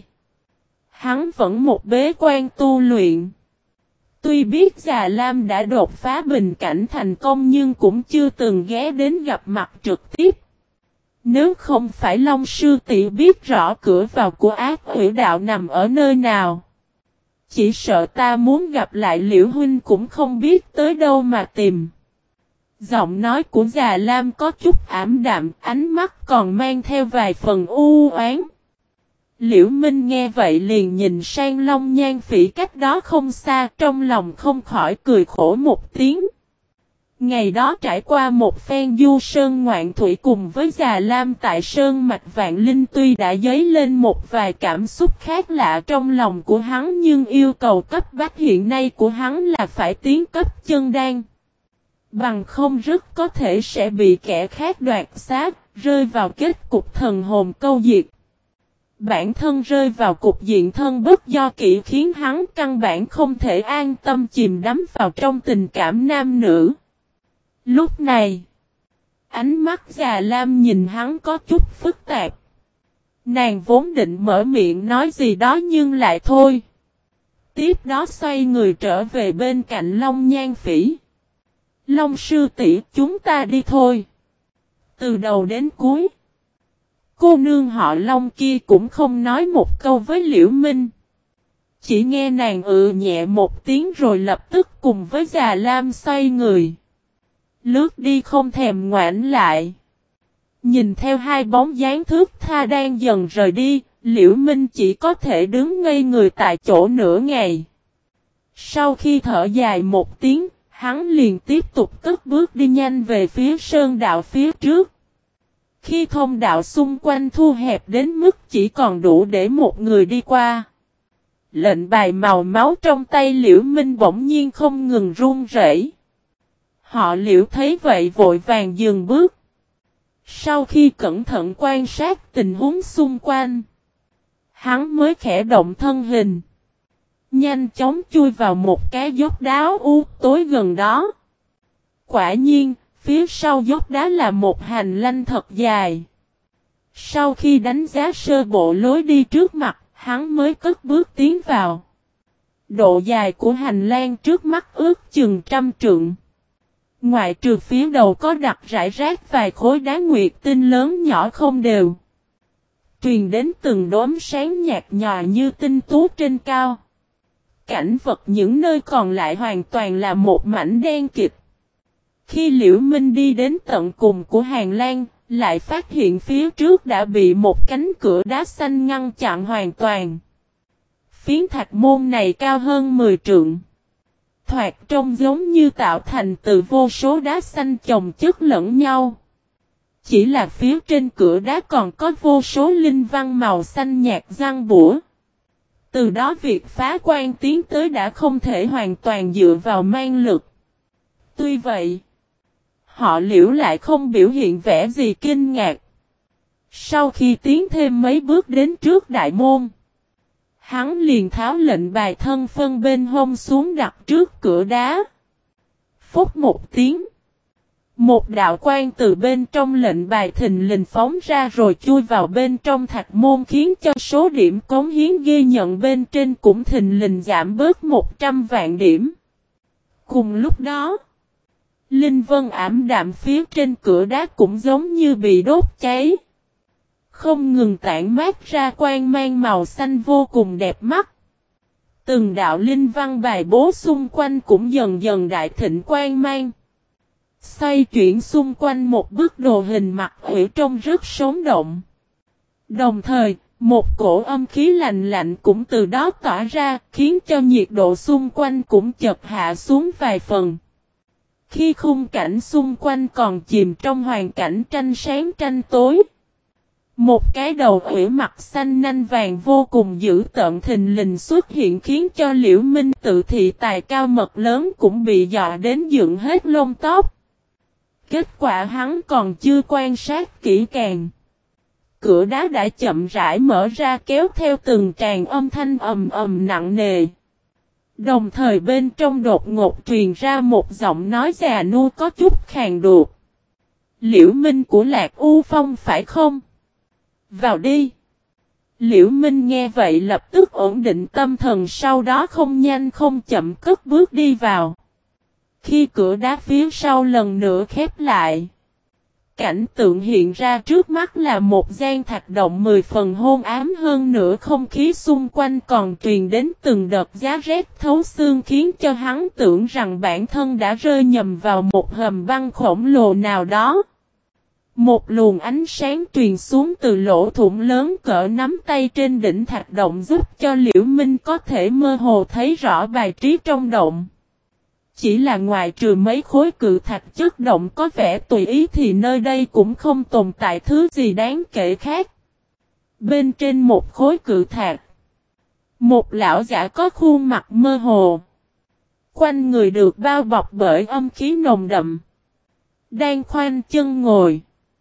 hắn vẫn một bế quan tu luyện. Tuy biết Già Lam đã đột phá bình cảnh thành công nhưng cũng chưa từng ghé đến gặp mặt trực tiếp. Nếu không phải Long sư tỷ biết rõ cửa vào của ác ủy đạo nằm ở nơi nào, chỉ sợ ta muốn gặp lại Liễu Huynh cũng không biết tới đâu mà tìm. Giọng nói của Già Lam có chút ảm đạm, ánh mắt còn mang theo vài phần u oán. Liễu Minh nghe vậy liền nhìn sang Long Nhan Phỉ cách đó không xa, trong lòng không khỏi cười khổ một tiếng. Ngày đó trải qua một phen du sơn ngoạn thủy cùng với Già Lam tại Sơn Mạch Vạn Linh tuy đã dấy lên một vài cảm xúc khác lạ trong lòng của hắn nhưng yêu cầu cấp bách hiện nay của hắn là phải tiến cấp chân đan. Bằng không rất có thể sẽ bị kẻ khác đoạt xác, rơi vào kết cục thần hồn câu diệt. Bản thân rơi vào cục diện thân bất do kỷ khiến hắn căn bản không thể an tâm chìm đắm vào trong tình cảm nam nữ. Lúc này, ánh mắt Già Lam nhìn hắn có chút phức tạp. Nàng vốn định mở miệng nói gì đó nhưng lại thôi. Tiếp đó xoay người trở về bên cạnh Long Nhan Phỉ. Long sư tỷ, chúng ta đi thôi. Từ đầu đến cuối, cô nương họ Long kia cũng không nói một câu với Liễu Minh. Chỉ nghe nàng nhẹ một tiếng rồi lập tức cùng với Già Lam xoay người. Lướt đi không thèm ngoảnh lại. Nhìn theo hai bóng dáng thước tha đang dần rời đi, Liễu Minh chỉ có thể đứng ngây người tại chỗ nửa ngày. Sau khi thở dài một tiếng, hắn liền tiếp tục cất bước đi nhanh về phía sơn đạo phía trước. Khi thông đạo xung quanh thu hẹp đến mức chỉ còn đủ để một người đi qua. Lệnh bài màu máu trong tay Liễu Minh bỗng nhiên không ngừng run rẩy. Họ Liễu thấy vậy vội vàng dừng bước. Sau khi cẩn thận quan sát tình huống xung quanh, hắn mới khẽ động thân hình. Nhanh chóng chui vào một cái dốc đá tối gần đó. Quả nhiên, phía sau dốc đá là một hành lang thật dài. Sau khi đánh giá sơ bộ lối đi trước mặt, hắn mới cất bước tiến vào. Độ dài của hành lang trước mắt ước chừng 100 trượng. Ngoại trừ phía đầu có đặt rải rác vài khối đá nguyệt tinh lớn nhỏ không đều. Truyền đến từng đốm sáng nhạt nhòa như tinh tú trên cao. Cảnh vật những nơi còn lại hoàn toàn là một mảnh đen kịt. Khi Liễu Minh đi đến tận cùng của hành lang, lại phát hiện phía trước đã bị một cánh cửa đá xanh ngăn chặn hoàn toàn. Phiến thạch môn này cao hơn 10 trượng. Thoạt trông giống như tạo thành từ vô số đá xanh chồng chất lẫn nhau. Chỉ là phía trên cửa đá còn có vô số linh văn màu xanh nhạt răng bủa. Từ đó việc phá quan tiến tới đã không thể hoàn toàn dựa vào mang lực. Tuy vậy, họ Liễu lại không biểu hiện vẻ gì kinh ngạc. Sau khi tiến thêm mấy bước đến trước đại môn, hắn liền tháo lệnh bài thân phân bên hông xuống đặt trước cửa đá. Phúc một tiếng. Một đạo quang từ bên trong lệnh bài thình lình phóng ra rồi chui vào bên trong thạch môn khiến cho số điểm cống hiến ghi nhận bên trên cũng thình lình giảm bớt 100 vạn điểm. Cùng lúc đó, linh vân ảm đạm phía trên cửa đá cũng giống như bị đốt cháy. Không ngừng tản mát ra quang mang màu xanh vô cùng đẹp mắt. Từng đạo linh văn bài bố xung quanh cũng dần dần đại thịnh quang mang. Xoay chuyển xung quanh một bức đồ hình mặt ủy trông rất sống động. Đồng thời, một cổ âm khí lạnh lạnh cũng từ đó tỏa ra, khiến cho nhiệt độ xung quanh cũng chợt hạ xuống vài phần. Khi khung cảnh xung quanh còn chìm trong hoàn cảnh tranh sáng tranh tối, một cái đầu ủy mặt xanh nanh vàng vô cùng dữ tợn thình lình xuất hiện khiến cho Liễu Minh tự thị tài cao mật lớn cũng bị dọa đến dựng hết lông tóc. Kết quả hắn còn chưa quan sát kỹ càng. Cửa đá đã chậm rãi mở ra kéo theo từng tràng âm thanh ầm ầm nặng nề. Đồng thời bên trong đột ngột truyền ra một giọng nói già nua có chút khàn đục. Liễu Minh của Lạc U Phong phải không? Vào đi. Liễu Minh nghe vậy lập tức ổn định tâm thần, sau đó không nhanh không chậm cất bước đi vào. Khi cửa đá phía sau lần nữa khép lại, cảnh tượng hiện ra trước mắt là một gian thạch động 10 phần hôn ám, hơn nữa không khí xung quanh còn truyền đến từng đợt giá rét thấu xương khiến cho hắn tưởng rằng bản thân đã rơi nhầm vào một hầm băng khổng lồ nào đó. Một luồng ánh sáng truyền xuống từ lỗ thủng lớn cỡ nắm tay trên đỉnh thạch động giúp cho Liễu Minh có thể mơ hồ thấy rõ bài trí trong động. Chỉ là ngoại trừ mấy khối cự thạch chất động có vẻ tùy ý thì nơi đây cũng không tồn tại thứ gì đáng kể khác. Bên trên một khối cự thạch, một lão giả có khuôn mặt mơ hồ, quanh người được bao bọc bởi âm khí nồng đậm, đang khoanh chân ngồi.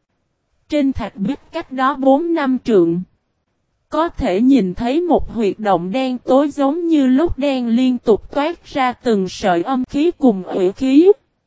Trên thạch bích cách đó 4 năm trượng, có thể nhìn thấy một huyệt động đen tối giống như lốc đen liên tục toát ra từng sợi âm khí cùng ủy khí.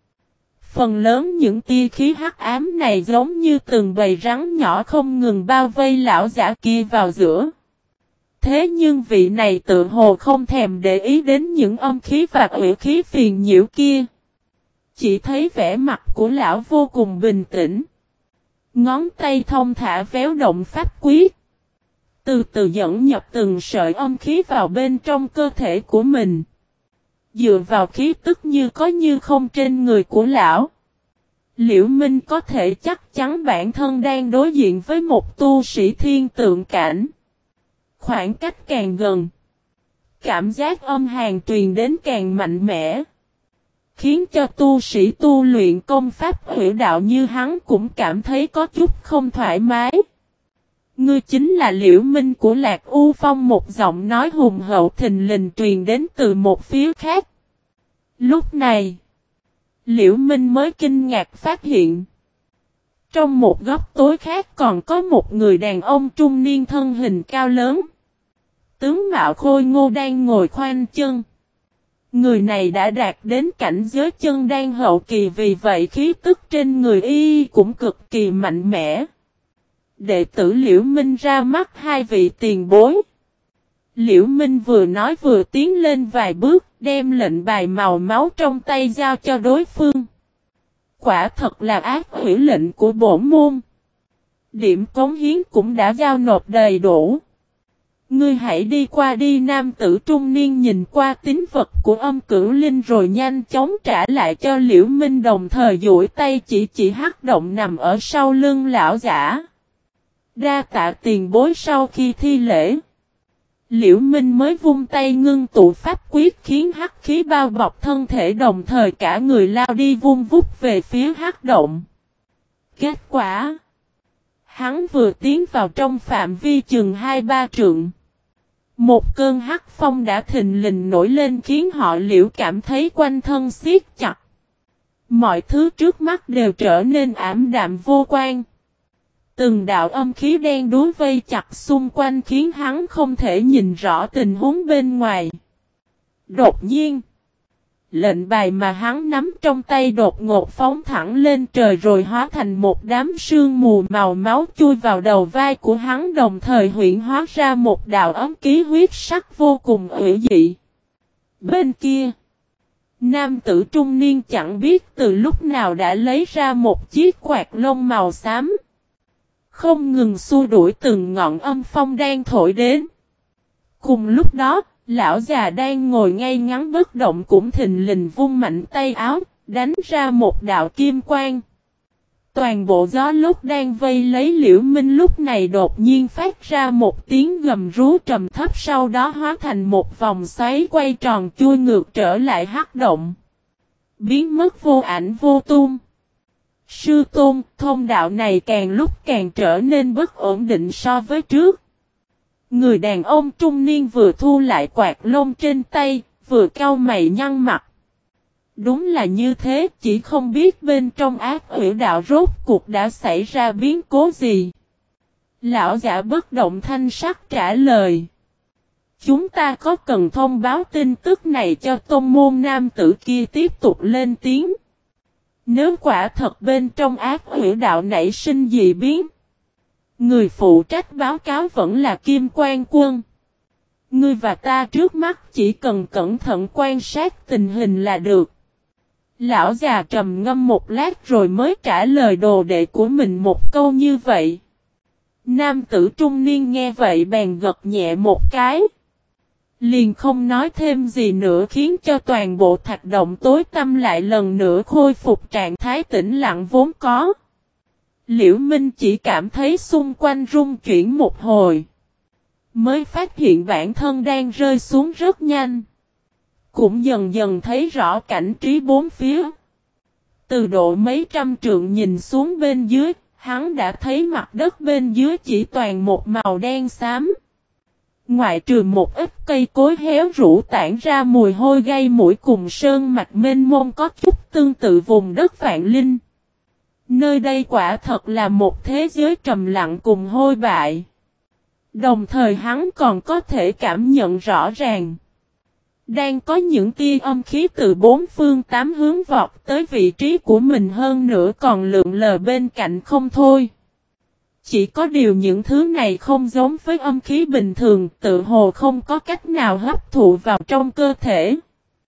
Phần lớn những tia khí hắc ám này giống như từng bầy rắn nhỏ không ngừng bao vây lão giả kia vào giữa. Thế nhưng vị này tự hồ không thèm để ý đến những âm khí và ủy khí phiền nhiễu kia. Chỉ thấy vẻ mặt của lão vô cùng bình tĩnh. Ngón tay thông thả véo động pháp quyết, từ từ dẫn nhập từng sợi âm khí vào bên trong cơ thể của mình. Dựa vào khí tức như có như không trên người của lão, Liễu Minh có thể chắc chắn bản thân đang đối diện với một tu sĩ thiên tượng cảnh. Khoảng cách càng gần, cảm giác âm hàn truyền đến càng mạnh mẽ, khiến cho tu sĩ tu luyện công pháp huyễn đạo như hắn cũng cảm thấy có chút không thoải mái. Ngươi chính là Liễu Minh của Lạc U Phong, một giọng nói hùng hậu thình lình truyền đến từ một phía khác. Lúc này, Liễu Minh mới kinh ngạc phát hiện, trong một góc tối khác còn có một người đàn ông trung niên thân hình cao lớn, tướng mạo khôi ngô đang ngồi khoanh chân. Người này đã đạt đến cảnh giới chân đan hậu kỳ, vì vậy khí tức trên người y cũng cực kỳ mạnh mẽ. Đệ tử Liễu Minh ra mắt hai vị tiền bối. Liễu Minh vừa nói vừa tiến lên vài bước, đem lệnh bài màu máu trong tay giao cho đối phương. Quả thật là ác hủy lệnh của bổn môn. Điểm cống hiến cũng đã giao nộp đầy đủ. Ngươi hãy đi qua đi. Nam tử trung niên nhìn qua tín vật của Âm Cửu Linh rồi nhanh chóng trả lại cho Liễu Minh, đồng thời duỗi tay chỉ hắc động nằm ở sau lưng lão giả. Đa tạ tiền bối. Sau khi thi lễ, Liễu Minh mới vung tay ngưng tụ pháp quyết khiến hắc khí bao bọc thân thể, đồng thời cả người lao đi vung vút về phía hắc động. Kết quả, hắn vừa tiến vào trong phạm vi chừng 2-3 trượng, một cơn hắc phong đã thình lình nổi lên khiến họ Liễu cảm thấy quanh thân siết chặt. Mọi thứ trước mắt đều trở nên ảm đạm vô quang. Từng đạo âm khí đen đuối vây chặt xung quanh khiến hắn không thể nhìn rõ tình huống bên ngoài. Đột nhiên, lệnh bài mà hắn nắm trong tay đột ngột phóng thẳng lên trời rồi hóa thành một đám sương mù màu máu chui vào đầu vai của hắn, đồng thời huyễn hóa ra một đạo ấm ký huyết sắc vô cùng ủy dị. Bên kia, nam tử trung niên chẳng biết từ lúc nào đã lấy ra một chiếc quạt lông màu xám, không ngừng xua đuổi từng ngọn âm phong đang thổi đến. Cùng lúc đó, lão già đang ngồi ngay ngắn bất động cũng thình lình vung mạnh tay áo, đánh ra một đạo kim quang. Toàn bộ gió lốc đang vây lấy Liễu Minh lúc này đột nhiên phát ra một tiếng gầm rú trầm thấp, sau đó hóa thành một vòng xoáy quay tròn chui ngược trở lại hắc động, biến mất vô ảnh vô tung. Sư tôn, thông đạo này càng lúc càng trở nên bất ổn định so với trước. Người đàn ông trung niên vừa thu lại quạt lông trên tay, vừa cau mày nhăn mặt. Đúng là như thế, chỉ không biết bên trong ác ủy đạo rốt cuộc đã xảy ra biến cố gì. Lão giả bất động thanh sắc trả lời. Chúng ta có cần thông báo tin tức này cho tôn môn nam tử kia tiếp tục lên tiếng. Nếu quả thật bên trong ác ủy đạo nảy sinh dị biến, người phụ trách báo cáo vẫn là Kim Quan Quân. Ngươi và ta trước mắt chỉ cần cẩn thận quan sát tình hình là được. Lão già trầm ngâm một lát rồi mới trả lời đồ đệ của mình một câu như vậy. Nam tử trung niên nghe vậy bèn gật nhẹ một cái. Liền không nói thêm gì nữa khiến cho toàn bộ thạch động tối tăm lại lần nữa khôi phục trạng thái tĩnh lặng vốn có. Liễu Minh chỉ cảm thấy xung quanh rung chuyển một hồi. Mới phát hiện bản thân đang rơi xuống rất nhanh. Cũng dần dần thấy rõ cảnh trí bốn phía. Từ độ mấy trăm trượng nhìn xuống bên dưới, hắn đã thấy mặt đất bên dưới chỉ toàn một màu đen xám. Ngoại trừ một ít cây cối héo rũ tản ra mùi hôi gây mũi cùng sơn mạch mênh mông có chút tương tự vùng đất Vạn Linh. Nơi đây quả thật là một thế giới trầm lặng cùng hôi bại. Đồng thời hắn còn có thể cảm nhận rõ ràng. Đang có những tia âm khí từ bốn phương tám hướng vọt tới vị trí của mình hơn nữa còn lượn lờ bên cạnh không thôi. Chỉ có điều những thứ này không giống với âm khí bình thường, tự hồ không có cách nào hấp thụ vào trong cơ thể.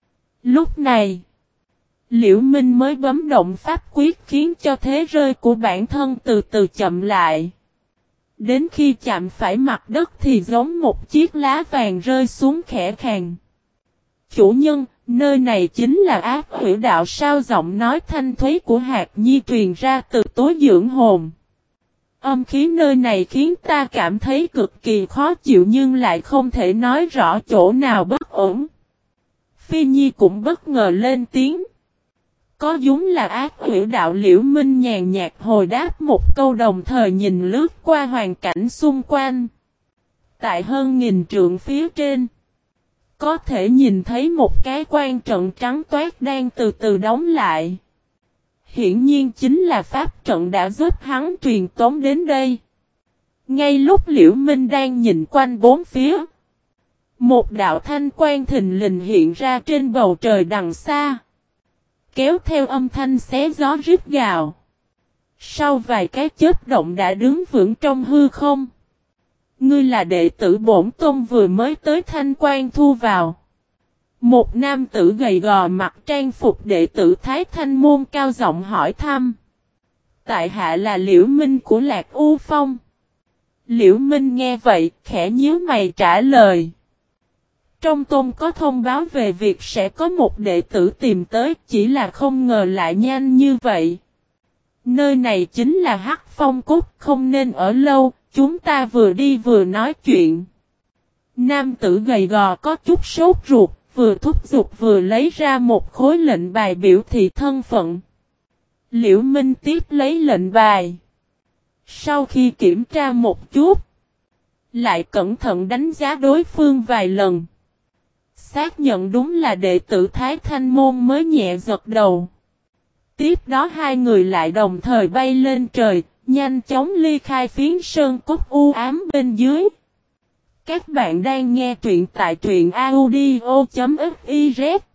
Lúc này, Liễu Minh mới bấm động pháp quyết khiến cho thế rơi của bản thân từ từ chậm lại. Đến khi chạm phải mặt đất thì giống một chiếc lá vàng rơi xuống khẽ khàng. Chủ nhân, nơi này chính là ác ủy đạo sao? Giọng nói thanh thúy của Hạc Nhi truyền ra từ tối dưỡng hồn. Âm khí nơi này khiến ta cảm thấy cực kỳ khó chịu nhưng lại không thể nói rõ chỗ nào bất ổn. Phi Nhi cũng bất ngờ lên tiếng. Có đúng là ác ủy đạo? Liễu Minh nhàn nhạt hồi đáp một câu đồng thời nhìn lướt qua hoàn cảnh xung quanh. Tại hơn nghìn trượng phía trên, có thể nhìn thấy một cái quan trận trắng toát đang từ từ đóng lại. Hiển nhiên chính là pháp trận đã giúp hắn truyền tống đến đây. Ngay lúc Liễu Minh đang nhìn quanh bốn phía, một đạo thanh quang thình lình hiện ra trên bầu trời đằng xa. Kéo theo âm thanh xé gió rít gào. Sau vài cái chớp động đã đứng vững trong hư không. Ngươi là đệ tử bổn tôn vừa mới tới thanh quan thu vào. Một nam tử gầy gò mặc trang phục đệ tử Thái Thanh môn cao giọng hỏi thăm. Tại hạ là Liễu Minh của Lạc U Phong. Liễu Minh nghe vậy khẽ nhíu mày trả lời. Trong tôn có thông báo về việc sẽ có một đệ tử tìm tới, chỉ là không ngờ lại nhanh như vậy. Nơi này chính là Hắc Phong Cốt, không nên ở lâu, chúng ta vừa đi vừa nói chuyện. Nam tử gầy gò có chút sốt ruột, vừa thúc giục vừa lấy ra một khối lệnh bài biểu thị thân phận. Liễu Minh tiếp lấy lệnh bài. Sau khi kiểm tra một chút, lại cẩn thận đánh giá đối phương vài lần. Xác nhận đúng là đệ tử Thái Thanh môn mới nhẹ gật đầu. Tiếp đó hai người lại đồng thời bay lên trời, nhanh chóng ly khai phiến sơn cốt u ám bên dưới. Các bạn đang nghe truyện tại truyện audio.fiz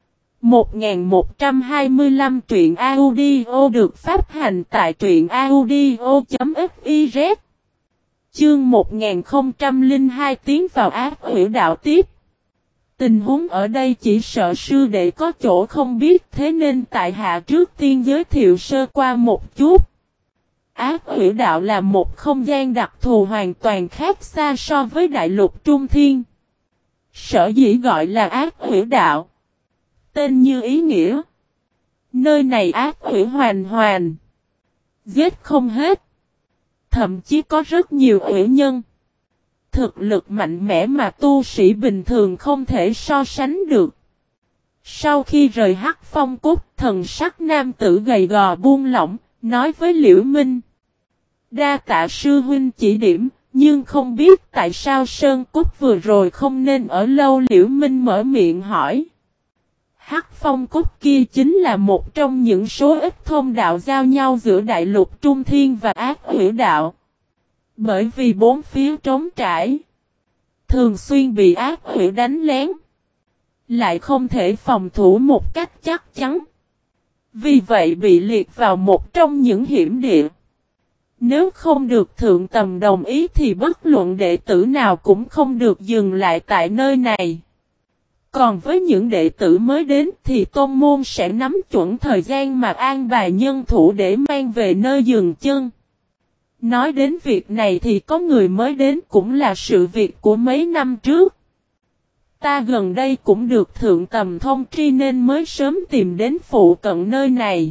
1125 truyện audio được phát hành tại truyện audio.fiz. Chương 1002 tiến vào ác ủy đạo tiếp. Tình huống ở đây chỉ sợ sư đệ có chỗ không biết, thế nên tại hạ trước tiên giới thiệu sơ qua một chút. Ác ủy đạo là một không gian đặc thù hoàn toàn khác xa so với đại lục Trung Thiên. Sở dĩ gọi là ác ủy đạo, tên như ý nghĩa. Nơi này ác ủy hoàn hoàn, giết không hết. Thậm chí có rất nhiều ủy nhân. Thực lực mạnh mẽ mà tu sĩ bình thường không thể so sánh được. Sau khi rời Hắc Phong Cốt, thần sắc nam tử gầy gò buông lỏng, nói với Liễu Minh. Đa tạ sư huynh chỉ điểm, nhưng không biết tại sao Sơn Cốt vừa rồi không nên ở lâu. Liễu Minh mở miệng hỏi. Hắc Phong Cốt kia chính là một trong những số ít thông đạo giao nhau giữa đại lục Trung Thiên và Ác Hủy đạo. Bởi vì bốn phía trống trải, thường xuyên bị Ác Hủy đánh lén, lại không thể phòng thủ một cách chắc chắn. Vì vậy bị liệt vào một trong những hiểm địa. Nếu không được thượng tầng đồng ý thì bất luận đệ tử nào cũng không được dừng lại tại nơi này. Còn với những đệ tử mới đến thì tôn môn sẽ nắm chuẩn thời gian mà an bài nhân thủ để mang về nơi dừng chân. Nói đến việc này thì có người mới đến cũng là sự việc của mấy năm trước. Ta gần đây cũng được thượng tầm thông tri nên mới sớm tìm đến phụ cận nơi này.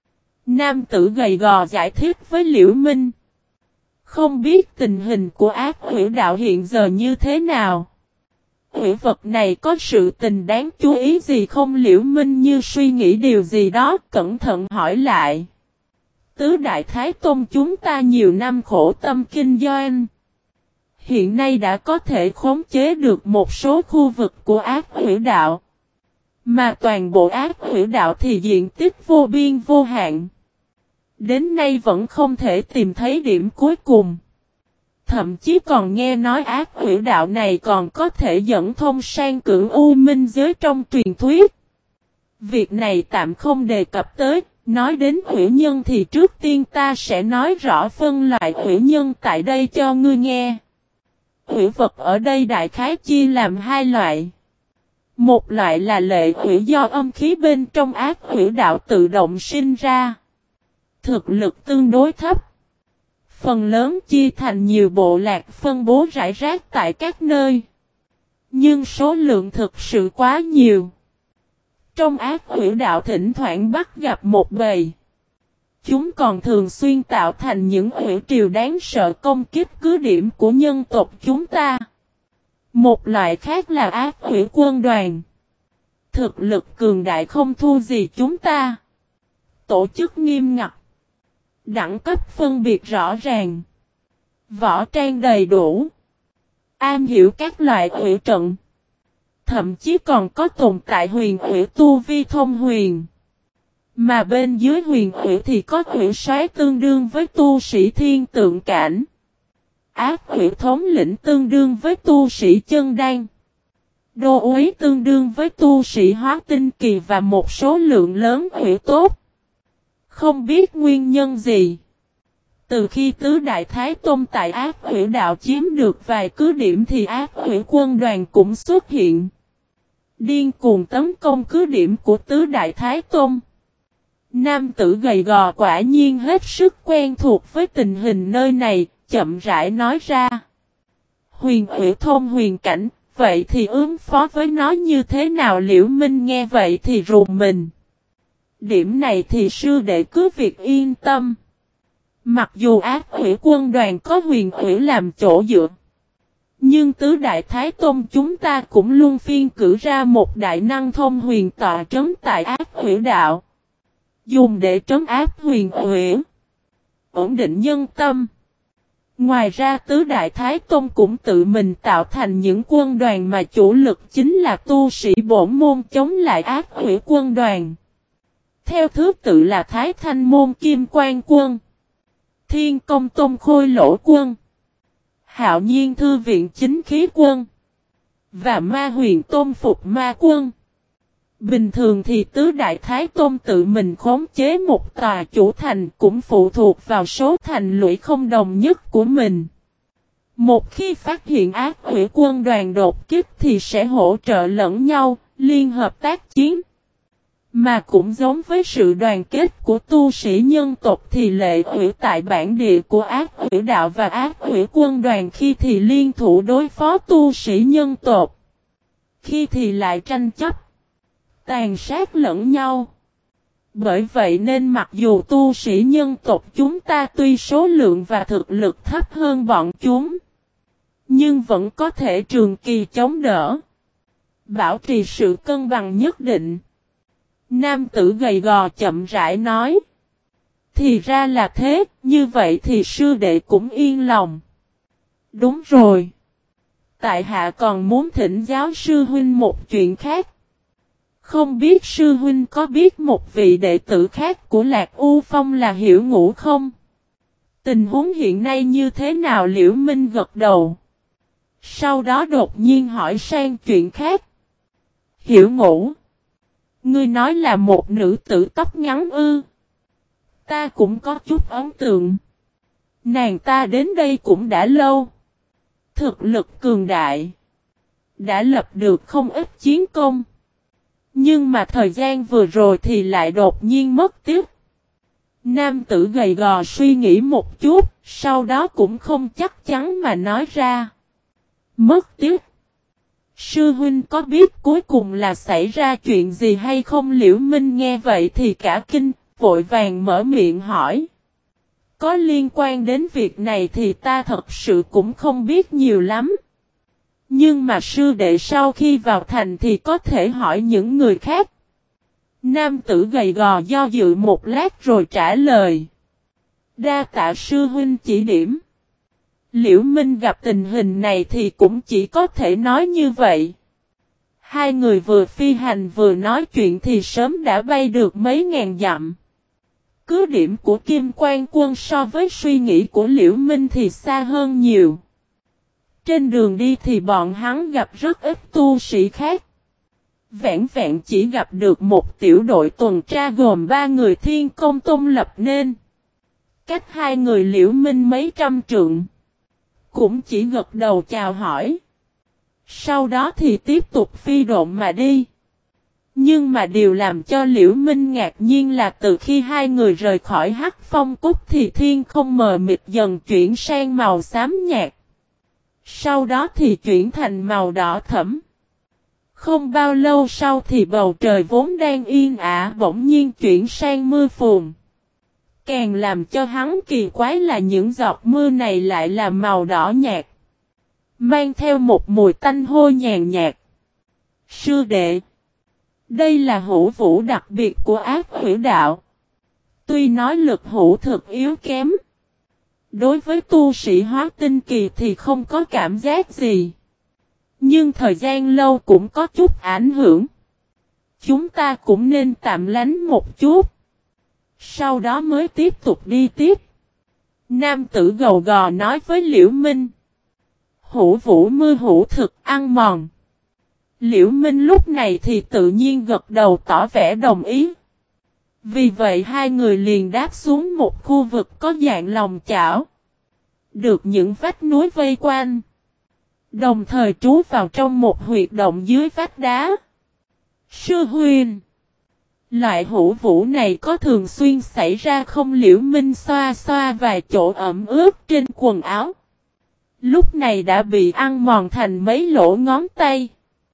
Nam tử gầy gò giải thích với Liễu Minh. Không biết tình hình của Ác Hủy đạo hiện giờ như thế nào. Hủy vật này có sự tình đáng chú ý gì không? Liễu Minh như suy nghĩ điều gì đó, cẩn thận hỏi lại. Tứ Đại Thái Tôn chúng ta nhiều năm khổ tâm kinh doanh. Hiện nay đã có thể khống chế được một số khu vực của Ác Hủy đạo. Mà toàn bộ Ác Hủy đạo thì diện tích vô biên vô hạn. Đến nay vẫn không thể tìm thấy điểm cuối cùng. Thậm chí còn nghe nói Ác Hủy đạo này còn có thể dẫn thông sang Cửu U Minh giới trong truyền thuyết. Việc này tạm không đề cập tới, nói đến hủy nhân thì trước tiên ta sẽ nói rõ phân loại hủy nhân tại đây cho ngươi nghe. Hủy vật ở đây đại khái chia làm hai loại. Một loại là lệ hủy do âm khí bên trong Ác Hủy đạo tự động sinh ra. Thực lực tương đối thấp. Phần lớn chia thành nhiều bộ lạc phân bố rải rác tại các nơi. Nhưng số lượng thực sự quá nhiều. Trong Ác Hủy đạo thỉnh thoảng bắt gặp một bầy. Chúng còn thường xuyên tạo thành những hủy triều đáng sợ công kích cứ điểm của nhân tộc chúng ta. Một loại khác là Ác Hủy quân đoàn. Thực lực cường đại không thua gì chúng ta. Tổ chức nghiêm ngặt. Đẳng cấp phân biệt rõ ràng. Võ trang đầy đủ. Am hiểu các loại hủy trận. Thậm chí còn có tồn tại huyền hủy tu vi thông huyền. Mà bên dưới huyền hủy thì có hủy soái tương đương với tu sĩ thiên tượng cảnh. Ác hủy thống lĩnh tương đương với tu sĩ chân đan. Đô úy tương đương với tu sĩ hóa tinh kỳ và một số lượng lớn hủy tốt. Không biết nguyên nhân gì. Từ khi Tứ Đại Thái Tôn tại Ác Hủy đạo chiếm được vài cứ điểm thì Ác Hủy quân đoàn cũng xuất hiện. Điên cuồng tấn công cứ điểm của Tứ Đại Thái Tôn. Nam tử gầy gò quả nhiên hết sức quen thuộc với tình hình nơi này, chậm rãi nói ra. Huyền hủy thông huyền cảnh, vậy thì ứng phó với nó như thế nào? Liễu Minh nghe vậy thì rùng mình. Điểm này thì sư đệ cứ việc yên tâm. Mặc dù Ác Hủy quân đoàn có huyền hủy làm chỗ dựa. Nhưng Tứ Đại Thái Tôn chúng ta cũng luôn phiên cử ra một đại năng thông huyền tọa trấn tại Ác Hủy đạo. Dùng để trấn áp huyền hủy. Ổn định nhân tâm. Ngoài ra Tứ Đại Thái Tôn cũng tự mình tạo thành những quân đoàn mà chủ lực chính là tu sĩ bổn môn chống lại Ác Hủy quân đoàn. Theo thứ tự là Thái Thanh môn Kim Quan quân, Thiên Công Tôn Khôi Lỗ quân, Hạo Nhiên Thư viện Chính Khí quân và Ma Huyền Tôn Phục Ma quân. Bình thường thì Tứ Đại Thái Tôn tự mình khống chế một tòa chủ thành cũng phụ thuộc vào số thành lũy không đồng nhất của mình. Một khi phát hiện Ác Hủy quân đoàn đột kích thì sẽ hỗ trợ lẫn nhau, liên hợp tác chiến. Mà cũng giống với sự đoàn kết của tu sĩ nhân tộc thì lệ hủy tại bản địa của Ác Hủy đạo và Ác Hủy quân đoàn khi thì liên thủ đối phó tu sĩ nhân tộc. Khi thì lại tranh chấp, tàn sát lẫn nhau. Bởi vậy nên mặc dù tu sĩ nhân tộc chúng ta tuy số lượng và thực lực thấp hơn bọn chúng, nhưng vẫn có thể trường kỳ chống đỡ, bảo trì sự cân bằng nhất định. Nam tử gầy gò chậm rãi nói. Thì ra là thế, như vậy thì sư đệ cũng yên lòng. Đúng rồi. Tại hạ còn muốn thỉnh giáo sư huynh một chuyện khác. Không biết sư huynh có biết một vị đệ tử khác của Lạc U Phong là Hiểu Ngũ không? Tình huống hiện nay như thế nào? Liễu Minh gật đầu. Sau đó đột nhiên hỏi sang chuyện khác. Hiểu Ngũ. Ngươi nói là một nữ tử tóc ngắn ư? Ta cũng có chút ấn tượng. Nàng ta đến đây cũng đã lâu. Thực lực cường đại. Đã lập được không ít chiến công. Nhưng mà thời gian vừa rồi thì lại đột nhiên mất tiếc. Nam tử gầy gò suy nghĩ một chút, sau đó cũng không chắc chắn mà nói ra. Mất tiếc. Sư huynh có biết cuối cùng là xảy ra chuyện gì hay không? Liễu Minh nghe vậy thì cả kinh, vội vàng mở miệng hỏi. Có liên quan đến việc này thì ta thật sự cũng không biết nhiều lắm. Nhưng mà sư đệ sau khi vào thành thì có thể hỏi những người khác. Nam tử gầy gò do dự một lát rồi trả lời. Đa tạ sư huynh chỉ điểm. Liễu Minh gặp tình hình này thì cũng chỉ có thể nói như vậy. Hai người vừa phi hành vừa nói chuyện thì sớm đã bay được mấy ngàn dặm. Cứ điểm của Kim Quan Quân so với suy nghĩ của Liễu Minh thì xa hơn nhiều. Trên đường đi thì bọn hắn gặp rất ít tu sĩ khác. Vẹn vẹn chỉ gặp được một tiểu đội tuần tra gồm 3 người Thiên Công Tông lập nên. Cách hai người Liễu Minh mấy trăm trượng. Cũng chỉ gật đầu chào hỏi. Sau đó thì tiếp tục phi độn mà đi. Nhưng mà điều làm cho Liễu Minh ngạc nhiên là từ khi hai người rời khỏi Hắc Phong Cúc thì thiên không mờ mịt dần chuyển sang màu xám nhạt. Sau đó thì chuyển thành màu đỏ thẫm. Không bao lâu sau thì bầu trời vốn đang yên ả bỗng nhiên chuyển sang mưa phùn. Càng làm cho hắn kỳ quái là những giọt mưa này lại là màu đỏ nhạt. Mang theo một mùi tanh hôi nhàn nhạt. Sư đệ. Đây là hữu vũ đặc biệt của ác hủy đạo. Tuy nói lực hữu thực yếu kém. Đối với tu sĩ hóa tinh kỳ thì không có cảm giác gì. Nhưng thời gian lâu cũng có chút ảnh hưởng. Chúng ta cũng nên tạm lánh một chút. Sau đó mới tiếp tục đi tiếp. Nam tử gầu gò nói với Liễu Minh. Hữu vũ mưa hữu thực ăn mòn. Liễu Minh lúc này thì tự nhiên gật đầu tỏ vẻ đồng ý. Vì vậy hai người liền đáp xuống một khu vực có dạng lòng chảo. Được những vách núi vây quanh. Đồng thời trú vào trong một huyệt động dưới vách đá. Sư huynh. Loại hữu vũ này có thường xuyên xảy ra không? Liễu Minh xoa xoa vài chỗ ẩm ướt trên quần áo. Lúc này đã bị ăn mòn thành mấy lỗ ngón tay.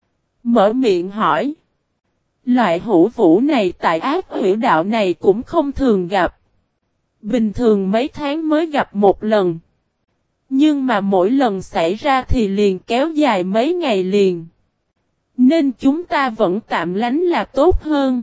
Mở miệng hỏi. Loại hữu vũ này tại ác hủy đạo này cũng không thường gặp. Bình thường mấy tháng mới gặp một lần. Nhưng mà mỗi lần xảy ra thì liền kéo dài mấy ngày liền. Nên chúng ta vẫn tạm lánh là tốt hơn.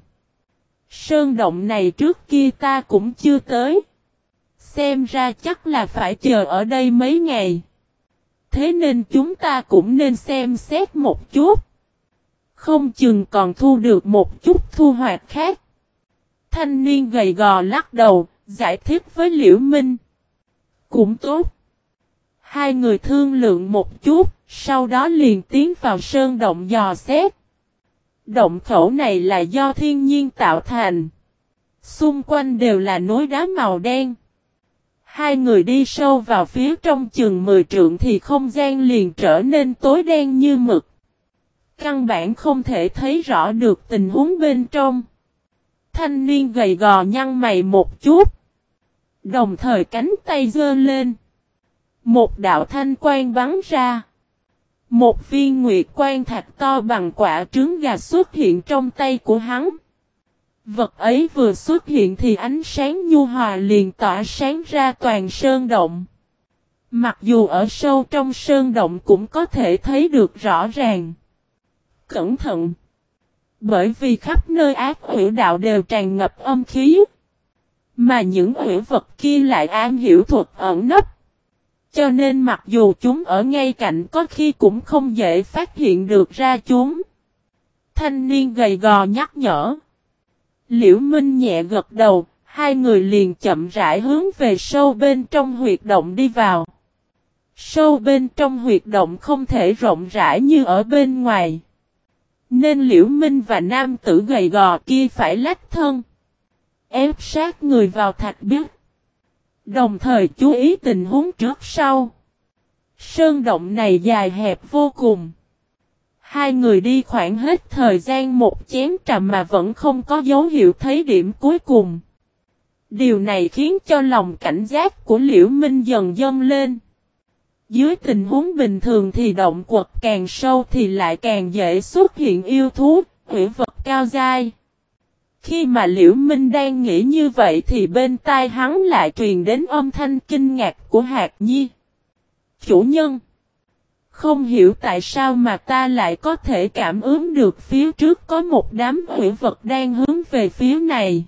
Sơn động này trước kia ta cũng chưa tới. Xem ra chắc là phải chờ ở đây mấy ngày. Thế nên chúng ta cũng nên xem xét một chút. Không chừng còn thu được một chút thu hoạch khác. Thanh niên gầy gò lắc đầu, giải thích với Liễu Minh. Cũng tốt. Hai người thương lượng một chút, sau đó liền tiến vào sơn động dò xét. Động khẩu này là do thiên nhiên tạo thành. Xung quanh đều là núi đá màu đen. Hai người đi sâu vào phía trong chừng 10 trượng thì không gian liền trở nên tối đen như mực. Căn bản không thể thấy rõ được tình huống bên trong. Thanh niên gầy gò nhăn mày một chút. Đồng thời cánh tay giơ lên. Một đạo thanh quang bắn ra. Một viên nguyệt quang thạch to bằng quả trứng gà xuất hiện trong tay của hắn. Vật ấy vừa xuất hiện thì ánh sáng nhu hòa liền tỏa sáng ra toàn sơn động. Mặc dù ở sâu trong sơn động cũng có thể thấy được rõ ràng. Cẩn thận! Bởi vì khắp nơi ác hủy đạo đều tràn ngập âm khí. Mà những hủy vật kia lại am hiểu thuật ẩn nấp. Cho nên mặc dù chúng ở ngay cạnh có khi cũng không dễ phát hiện được ra chúng. thanh niên gầy gò nhắc nhở. Liễu Minh nhẹ gật đầu, hai người liền chậm rãi hướng về sâu bên trong huyệt động đi vào. Sâu bên trong huyệt động không thể rộng rãi như ở bên ngoài. Nên Liễu Minh và nam tử gầy gò kia phải lách thân, ép sát người vào thạch bích. Đồng thời chú ý tình huống trước sau. Sơn động này dài hẹp vô cùng. Hai người đi khoảng hết thời gian một chén trà mà vẫn không có dấu hiệu thấy điểm cuối cùng. Điều này khiến cho lòng cảnh giác của Liễu Minh dần dâng lên. Dưới tình huống bình thường thì động quật càng sâu thì lại càng dễ xuất hiện yêu thú, hủy vật cao dai. Khi mà Liễu Minh đang nghĩ như vậy thì bên tai hắn lại truyền đến âm thanh kinh ngạc của Hạc Nhi. Chủ nhân! Không hiểu tại sao mà ta lại có thể cảm ứng được phía trước có một đám hủy vật đang hướng về phía này.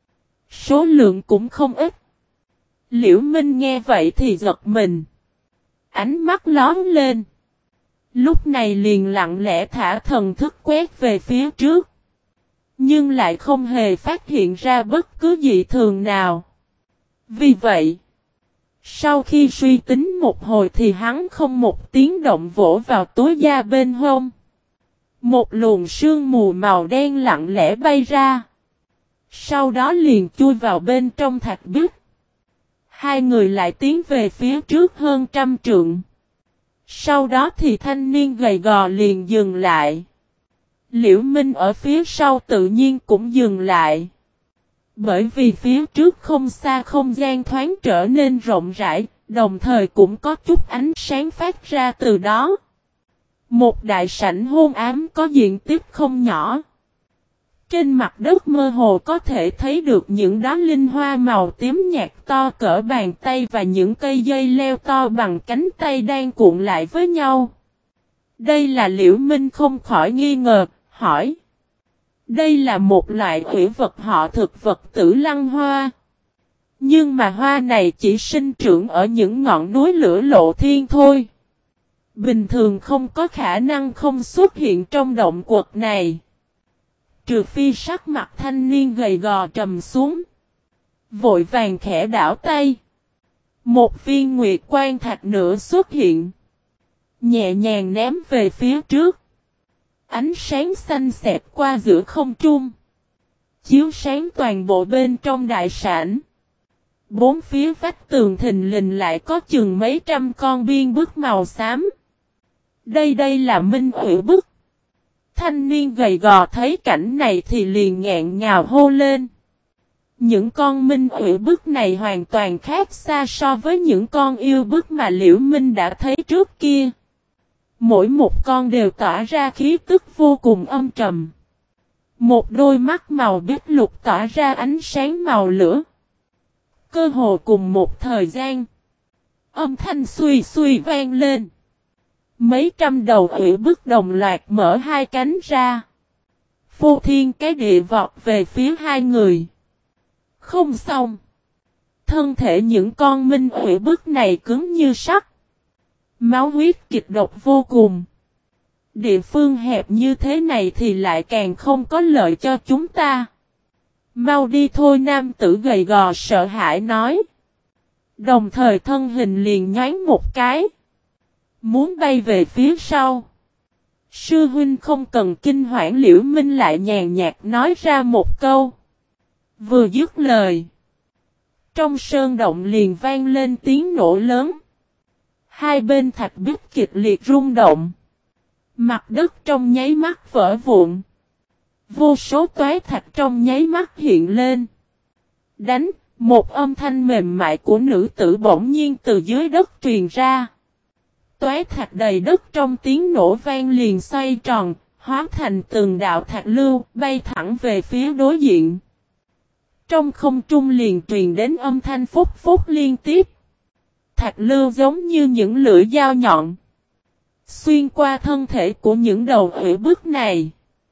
Số lượng cũng không ít. Liễu Minh nghe vậy thì giật mình. Ánh mắt lóe lên. Lúc này liền lặng lẽ thả thần thức quét về phía trước. Nhưng lại không hề phát hiện ra bất cứ dị thường nào. Vì vậy, sau khi suy tính một hồi thì hắn không một tiếng động vỗ vào túi da bên hông. Một luồng sương mù màu đen lặng lẽ bay ra. Sau đó liền chui vào bên trong thạch bích. Hai người lại tiến về phía trước hơn 100 trượng. Sau đó thì thanh niên gầy gò liền dừng lại. Liễu Minh ở phía sau tự nhiên cũng dừng lại. Bởi vì phía trước không xa không gian thoáng trở nên rộng rãi, đồng thời cũng có chút ánh sáng phát ra từ đó. Một đại sảnh hôn ám có diện tích không nhỏ. Trên mặt đất mơ hồ có thể thấy được những đóa linh hoa màu tím nhạt to cỡ bàn tay và những cây dây leo to bằng cánh tay đang cuộn lại với nhau. Đây là Liễu Minh không khỏi nghi ngờ, hỏi. Đây là một loại hủy vật họ thực vật tử lăng hoa. Nhưng mà hoa này chỉ sinh trưởng ở những ngọn núi lửa lộ thiên thôi. Bình thường không có khả năng không xuất hiện trong động quật này. Trừ phi sắc mặt thanh niên gầy gò trầm xuống. Vội vàng khẽ đảo tay. Một viên nguyệt quan thạch nữa xuất hiện. Nhẹ nhàng ném về phía trước. Ánh sáng xanh xẹt qua giữa không trung. Chiếu sáng toàn bộ bên trong đại sảnh. Bốn phía vách tường thình lình lại có chừng mấy trăm con biên bức màu xám. Đây là minh hủy bức. Thanh niên gầy gò thấy cảnh này thì liền nghẹn ngào hô lên. Những con minh hủy bức này hoàn toàn khác xa so với những con yêu bức mà Liễu Minh đã thấy trước kia. Mỗi một con đều tỏa ra khí tức vô cùng âm trầm. Một đôi mắt màu bích lục tỏa ra ánh sáng màu lửa. Cơ hồ cùng một thời gian. Âm thanh xuy xuy vang lên. Mấy trăm đầu hủy bức đồng loạt mở hai cánh ra. Phô thiên cái địa vọt về phía hai người. Không xong. Thân thể những con minh hủy bức này cứng như sắt. Máu huyết kịch độc vô cùng. Địa phương hẹp như thế này thì lại càng không có lợi cho chúng ta. Mau đi thôi, nam tử gầy gò sợ hãi nói. Đồng thời thân hình liền nhoáng một cái. Muốn bay về phía sau. Sư huynh không cần kinh hoảng, Liễu Minh lại nhàn nhạt nói ra một câu. Vừa dứt lời. Trong sơn động liền vang lên tiếng nổ lớn. Hai bên thạch bích kịch liệt rung động. Mặt đất trong nháy mắt vỡ vụn. Vô số toái thạch trong nháy mắt hiện lên. Đánh, một âm thanh mềm mại của nữ tử bỗng nhiên từ dưới đất truyền ra. Toái thạch đầy đất trong tiếng nổ vang liền xoay tròn, hóa thành từng đạo thạch lưu, bay thẳng về phía đối diện. Trong không trung liền truyền đến âm thanh phúc phúc liên tiếp. Thạch lưu giống như những lưỡi dao nhọn. Xuyên qua thân thể của những đầu hủy bức này.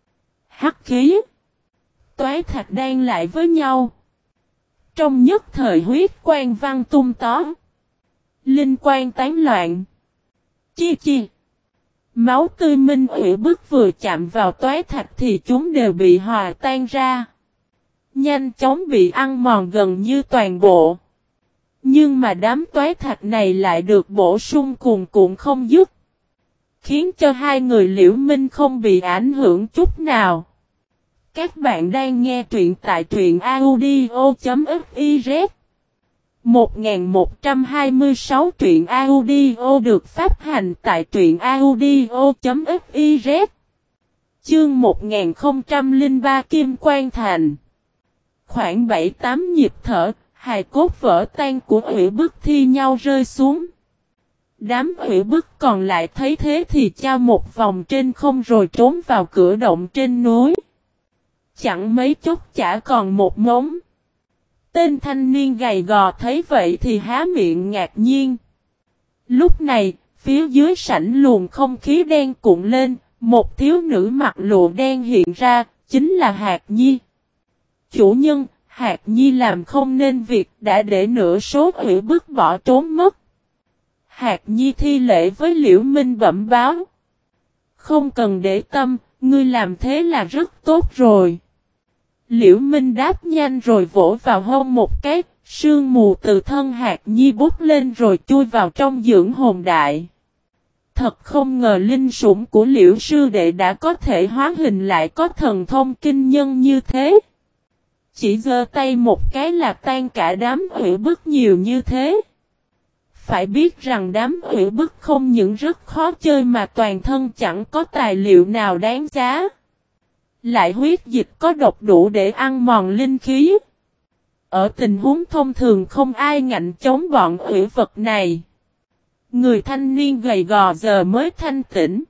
Hắc khí. Toái thạch đan lại với nhau. Trong nhất thời huyết quang văng tung tó. Linh quang tán loạn. Chi chi. Máu tươi minh hủy bức vừa chạm vào toái thạch thì chúng đều bị hòa tan ra. Nhanh chóng bị ăn mòn gần như toàn bộ. Nhưng mà đám toái thạch này lại được bổ sung cuồn cuộn không dứt. Khiến cho hai người Liễu Minh không bị ảnh hưởng chút nào. Các bạn đang nghe truyện tại truyện audio.fiz 1126 truyện audio được phát hành tại truyện audio.fiz. Chương 1003 Kim Quan Thành. Khoảng 7-8 nhịp thở, hài cốt vỡ tan của Hủy Bức thi nhau rơi xuống. Đám Hủy Bức còn lại thấy thế thì trao một vòng trên không rồi trốn vào cửa động trên núi. Chẳng mấy chốc chả còn một mống. Tên thanh niên gầy gò thấy vậy thì há miệng ngạc nhiên. Lúc này, phía dưới sảnh luồng không khí đen cuộn lên, một thiếu nữ mặc lụa đen hiện ra, chính là Hạc Nhi. Chủ nhân, Hạc Nhi làm không nên việc đã để nửa số Hủy Bức bỏ trốn mất. Hạc Nhi thi lễ với Liễu Minh bẩm báo. Không cần để tâm, ngươi làm thế là rất tốt rồi. Liễu Minh đáp nhanh rồi vỗ vào hông một cái, sương mù từ thân Hạc Nhi bút lên rồi chui vào trong dưỡng hồn đại. Thật không ngờ linh sủng của Liễu sư đệ đã có thể hóa hình lại có thần thông kinh nhân như thế. Chỉ giơ tay một cái là tan cả đám Hủy Bức nhiều như thế. Phải biết rằng đám Hủy Bức không những rất khó chơi mà toàn thân chẳng có tài liệu nào đáng giá. Lại huyết dịch có độc đủ để ăn mòn linh khí. Ở tình huống thông thường không ai ngạnh chống bọn hủy vật này. Người thanh niên gầy gò giờ mới thanh tỉnh.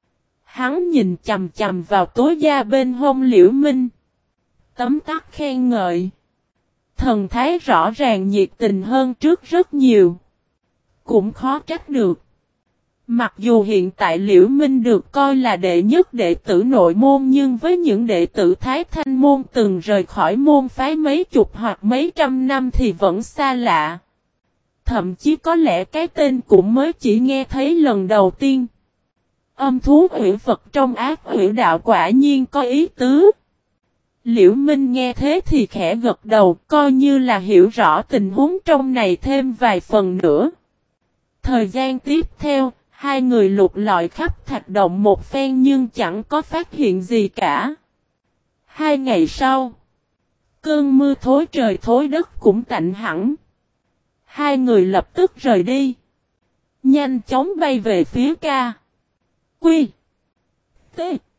Hắn nhìn chầm chầm vào tối da bên hông Liễu Minh. Tấm tắc khen ngợi. Thần thái rõ ràng nhiệt tình hơn trước rất nhiều. Cũng khó trách được. Mặc dù hiện tại Liễu Minh được coi là đệ nhất đệ tử nội môn nhưng với những đệ tử Thái Thanh môn từng rời khỏi môn phái mấy chục hoặc mấy trăm năm thì vẫn xa lạ. Thậm chí có lẽ cái tên cũng mới chỉ nghe thấy lần đầu tiên. Âm thú hủy vật trong ác hủy đạo quả nhiên có ý tứ. Liễu Minh nghe thế thì khẽ gật đầu coi như là hiểu rõ tình huống trong này thêm vài phần nữa. Thời gian tiếp theo, hai người lục lọi khắp thạch động một phen nhưng chẳng có phát hiện gì cả. 2 ngày sau, cơn mưa thối trời thối đất cũng tạnh hẳn. Hai người lập tức rời đi. Nhanh chóng bay về phía Ca. Quy. T.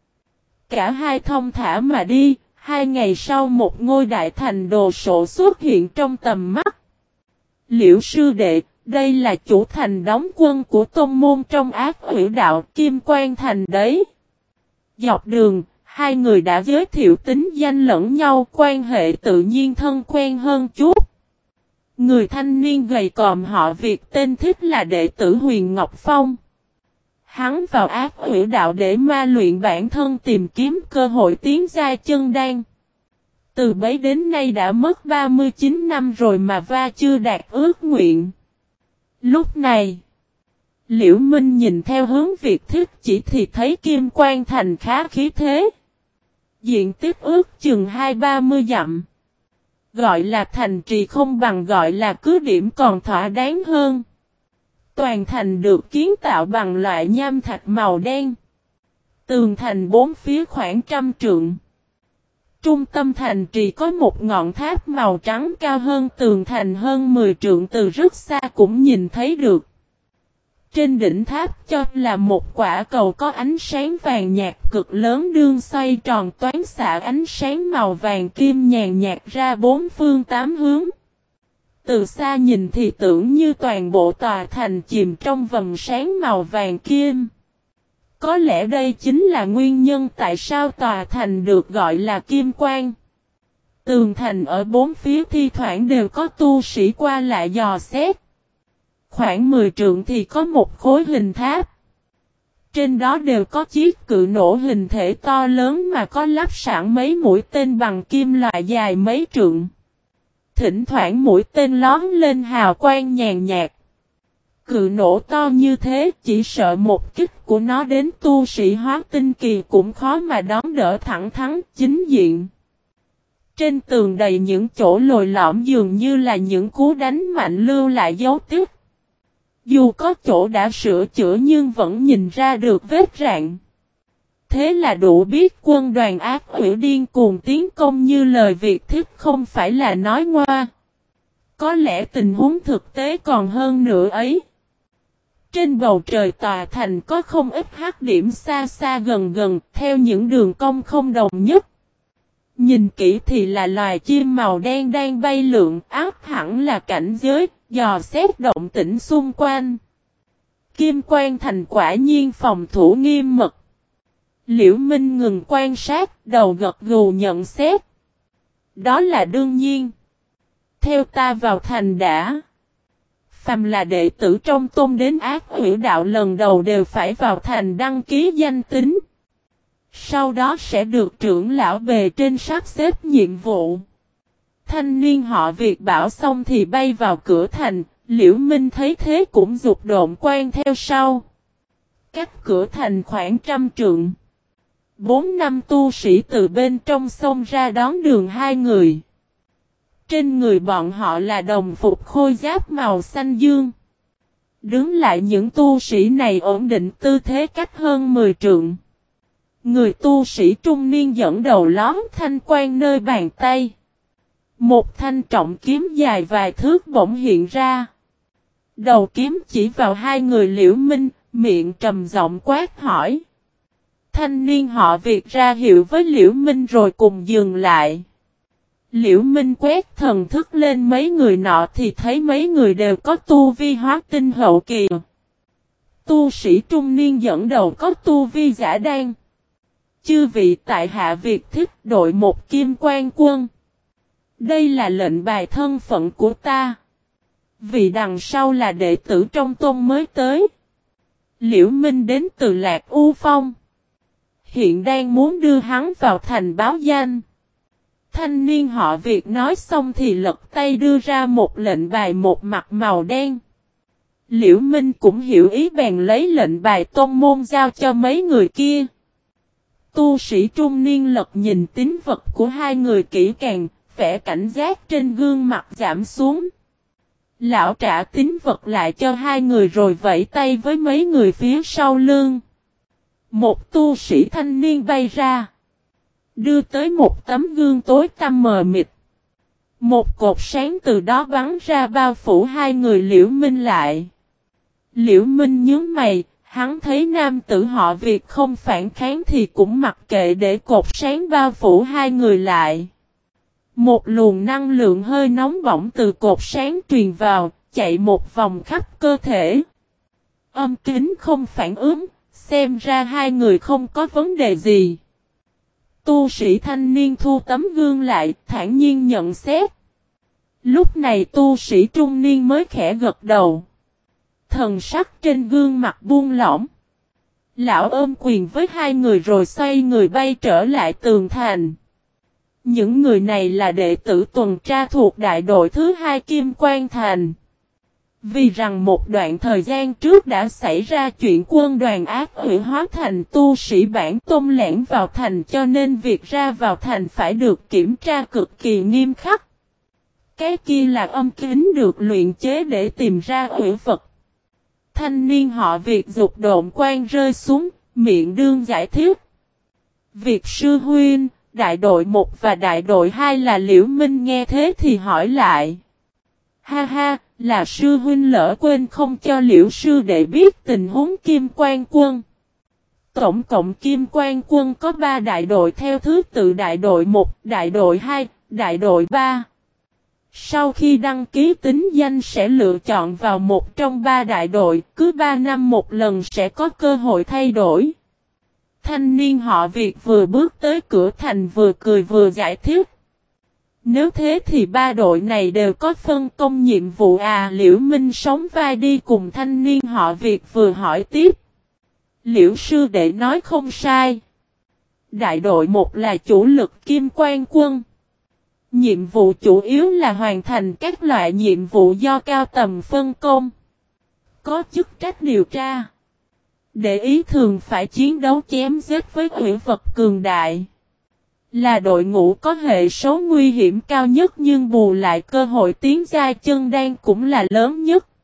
Cả hai thông thả mà đi. 2 ngày sau một ngôi đại thành đồ sộ xuất hiện trong tầm mắt. Liễu sư đệ, đây là chủ thành đóng quân của tôn môn trong ác hủy đạo Kim Quan Thành đấy. Dọc đường, hai người đã giới thiệu tính danh lẫn nhau, quan hệ tự nhiên thân quen hơn chút. Người thanh niên gầy còm họ Việt tên thích là đệ tử Huyền Ngọc Phong. Hắn vào ác hủy đạo để ma luyện bản thân tìm kiếm cơ hội tiến giai chân đan. Từ bấy đến nay đã mất 39 năm rồi mà chưa đạt ước nguyện. Lúc này, Liễu Minh nhìn theo hướng Việt thích chỉ thì thấy Kim Quan Thành khá khí thế. Diện tích ước chừng 20-30 dặm. Gọi là thành trì không bằng gọi là cứ điểm còn thỏa đáng hơn. Toàn thành được kiến tạo bằng loại nham thạch màu đen. Tường thành bốn phía khoảng 100 trượng. Trung tâm thành trì có một ngọn tháp màu trắng cao hơn tường thành hơn 10 trượng từ rất xa cũng nhìn thấy được. Trên đỉnh tháp cho là một quả cầu có ánh sáng vàng nhạt cực lớn đương xoay tròn toán xạ ánh sáng màu vàng kim nhàn nhạt ra bốn phương tám hướng. Từ xa nhìn thì tưởng như toàn bộ tòa thành chìm trong vầng sáng màu vàng kim. Có lẽ đây chính là nguyên nhân tại sao tòa thành được gọi là Kim Quan. Tường thành ở bốn phía thi thoảng đều có tu sĩ qua lại dò xét. Khoảng 10 trượng thì có một khối hình tháp. Trên đó đều có chiếc cự nổ hình thể to lớn mà có lắp sẵn mấy mũi tên bằng kim loại dài mấy trượng. Thỉnh thoảng mũi tên lóm lên hào quang nhàn nhạt. Cự nổ to như thế, chỉ sợ một kích của nó đến tu sĩ hóa tinh kỳ cũng khó mà đón đỡ thẳng thắn chính diện. Trên tường đầy những chỗ lồi lõm dường như là những cú đánh mạnh lưu lại dấu tích. Dù có chỗ đã sửa chữa nhưng vẫn nhìn ra được vết rạn. Thế là đủ biết quân đoàn ác quỷ điên cuồng tiến công như lời Việt thích không phải là nói ngoa. Có lẽ tình huống thực tế còn hơn nữa ấy. Trên bầu trời tòa thành có không ít hắc điểm xa xa gần gần theo những đường cong không đồng nhất. Nhìn kỹ thì là loài chim màu đen đang bay lượn áp hẳn là cảnh giới, dò xét động tĩnh xung quanh. Kim Quan Thành quả nhiên phòng thủ nghiêm mật. Liễu Minh ngừng quan sát, đầu gật gù nhận xét. Đó là đương nhiên. Theo ta vào thành đã. Phàm là đệ tử trong tôn đến ác hủy đạo lần đầu đều phải vào thành đăng ký danh tính. Sau đó sẽ được trưởng lão bề trên sắp xếp nhiệm vụ. Thanh niên họ Việt bảo xong thì bay vào cửa thành, Liễu Minh thấy thế cũng dục độn quan theo sau. Cách cửa thành khoảng 100 trượng. 4-5 tu sĩ từ bên trong xông ra đón đường hai người. Trên người bọn họ là đồng phục khôi giáp màu xanh dương. Đứng lại những tu sĩ này ổn định tư thế cách hơn 10 trượng. Người tu sĩ trung niên dẫn đầu lóm thanh quan nơi bàn tay. Một thanh trọng kiếm dài vài thước bỗng hiện ra. Đầu kiếm chỉ vào hai người Liễu Minh, miệng trầm giọng quát hỏi. Thanh niên họ Việt ra hiệu với Liễu Minh rồi cùng dừng lại. Liễu Minh quét thần thức lên mấy người nọ thì thấy mấy người đều có tu vi hóa tinh hậu kỳ. Tu sĩ trung niên dẫn đầu có tu vi giả đan. Chư vị tại hạ Việt thích đội một kim quan quân. Đây là lệnh bài thân phận của ta. Vì đằng sau là đệ tử trong tôn mới tới. Liễu Minh đến từ Lạc U Phong. Hiện đang muốn đưa hắn vào thành báo danh. Thanh niên họ Việt nói xong thì lật tay đưa ra một lệnh bài một mặt màu đen. Liễu Minh cũng hiểu ý bèn lấy lệnh bài tôn môn giao cho mấy người kia. Tu sĩ trung niên lật nhìn tín vật của hai người kỹ càng, vẻ cảnh giác trên gương mặt giảm xuống. Lão trả tín vật lại cho hai người rồi vẫy tay với mấy người phía sau lưng. Một tu sĩ thanh niên bay ra. Đưa tới một tấm gương tối tăm mờ mịt. Một cột sáng từ đó bắn ra bao phủ hai người Liễu Minh lại. Liễu Minh nhướng mày, hắn thấy nam tử họ Việt không phản kháng thì cũng mặc kệ để cột sáng bao phủ hai người lại. Một luồng năng lượng hơi nóng bỏng từ cột sáng truyền vào, chạy một vòng khắp cơ thể. Âm kính không phản ứng, xem ra hai người không có vấn đề gì. Tu sĩ thanh niên thu tấm gương lại, thản nhiên nhận xét. Lúc này tu sĩ trung niên mới khẽ gật đầu. Thần sắc trên gương mặt buông lỏng. Lão ôm quyền với hai người rồi xoay người bay trở lại tường thành. Những người này là đệ tử tuần tra thuộc đại đội thứ 2 Kim Quan Thành. Vì rằng một đoạn thời gian trước đã xảy ra chuyện quân đoàn ác quỷ hóa thành tu sĩ bản tôn lẻn vào thành cho nên việc ra vào thành phải được kiểm tra cực kỳ nghiêm khắc. Cái kia là âm kính được luyện chế để tìm ra quỷ vật. Thanh niên họ Việt dục độn quan rơi xuống, miệng đương giải thích. Việt sư huynh, đại đội 1 và đại đội 2 là Liễu Minh nghe thế thì hỏi lại. Ha ha, là sư huynh lỡ quên không cho Liễu sư đệ biết tình huống Kim Quan quân. Tổng cộng Kim Quan quân có 3 đại đội theo thứ tự đại đội 1, đại đội 2, đại đội 3. Sau khi đăng ký tính danh sẽ lựa chọn vào một trong 3 đại đội, cứ 3 năm một lần sẽ có cơ hội thay đổi. Thanh niên họ Việt vừa bước tới cửa thành vừa cười vừa giải thích. Nếu thế thì 3 đội này đều có phân công nhiệm vụ à? Liễu Minh sóng vai đi cùng thanh niên họ Việt vừa hỏi tiếp. Liễu sư đệ nói không sai. Đại đội 1 là chủ lực Kim Quan quân. Nhiệm vụ chủ yếu là hoàn thành các loại nhiệm vụ do cao tầm phân công. có chức trách điều tra. Để ý thường phải chiến đấu chém giết với quỷ vật cường đại. Là đội ngũ có hệ số nguy hiểm cao nhất nhưng bù lại cơ hội tiến giai chân đan cũng là lớn nhất.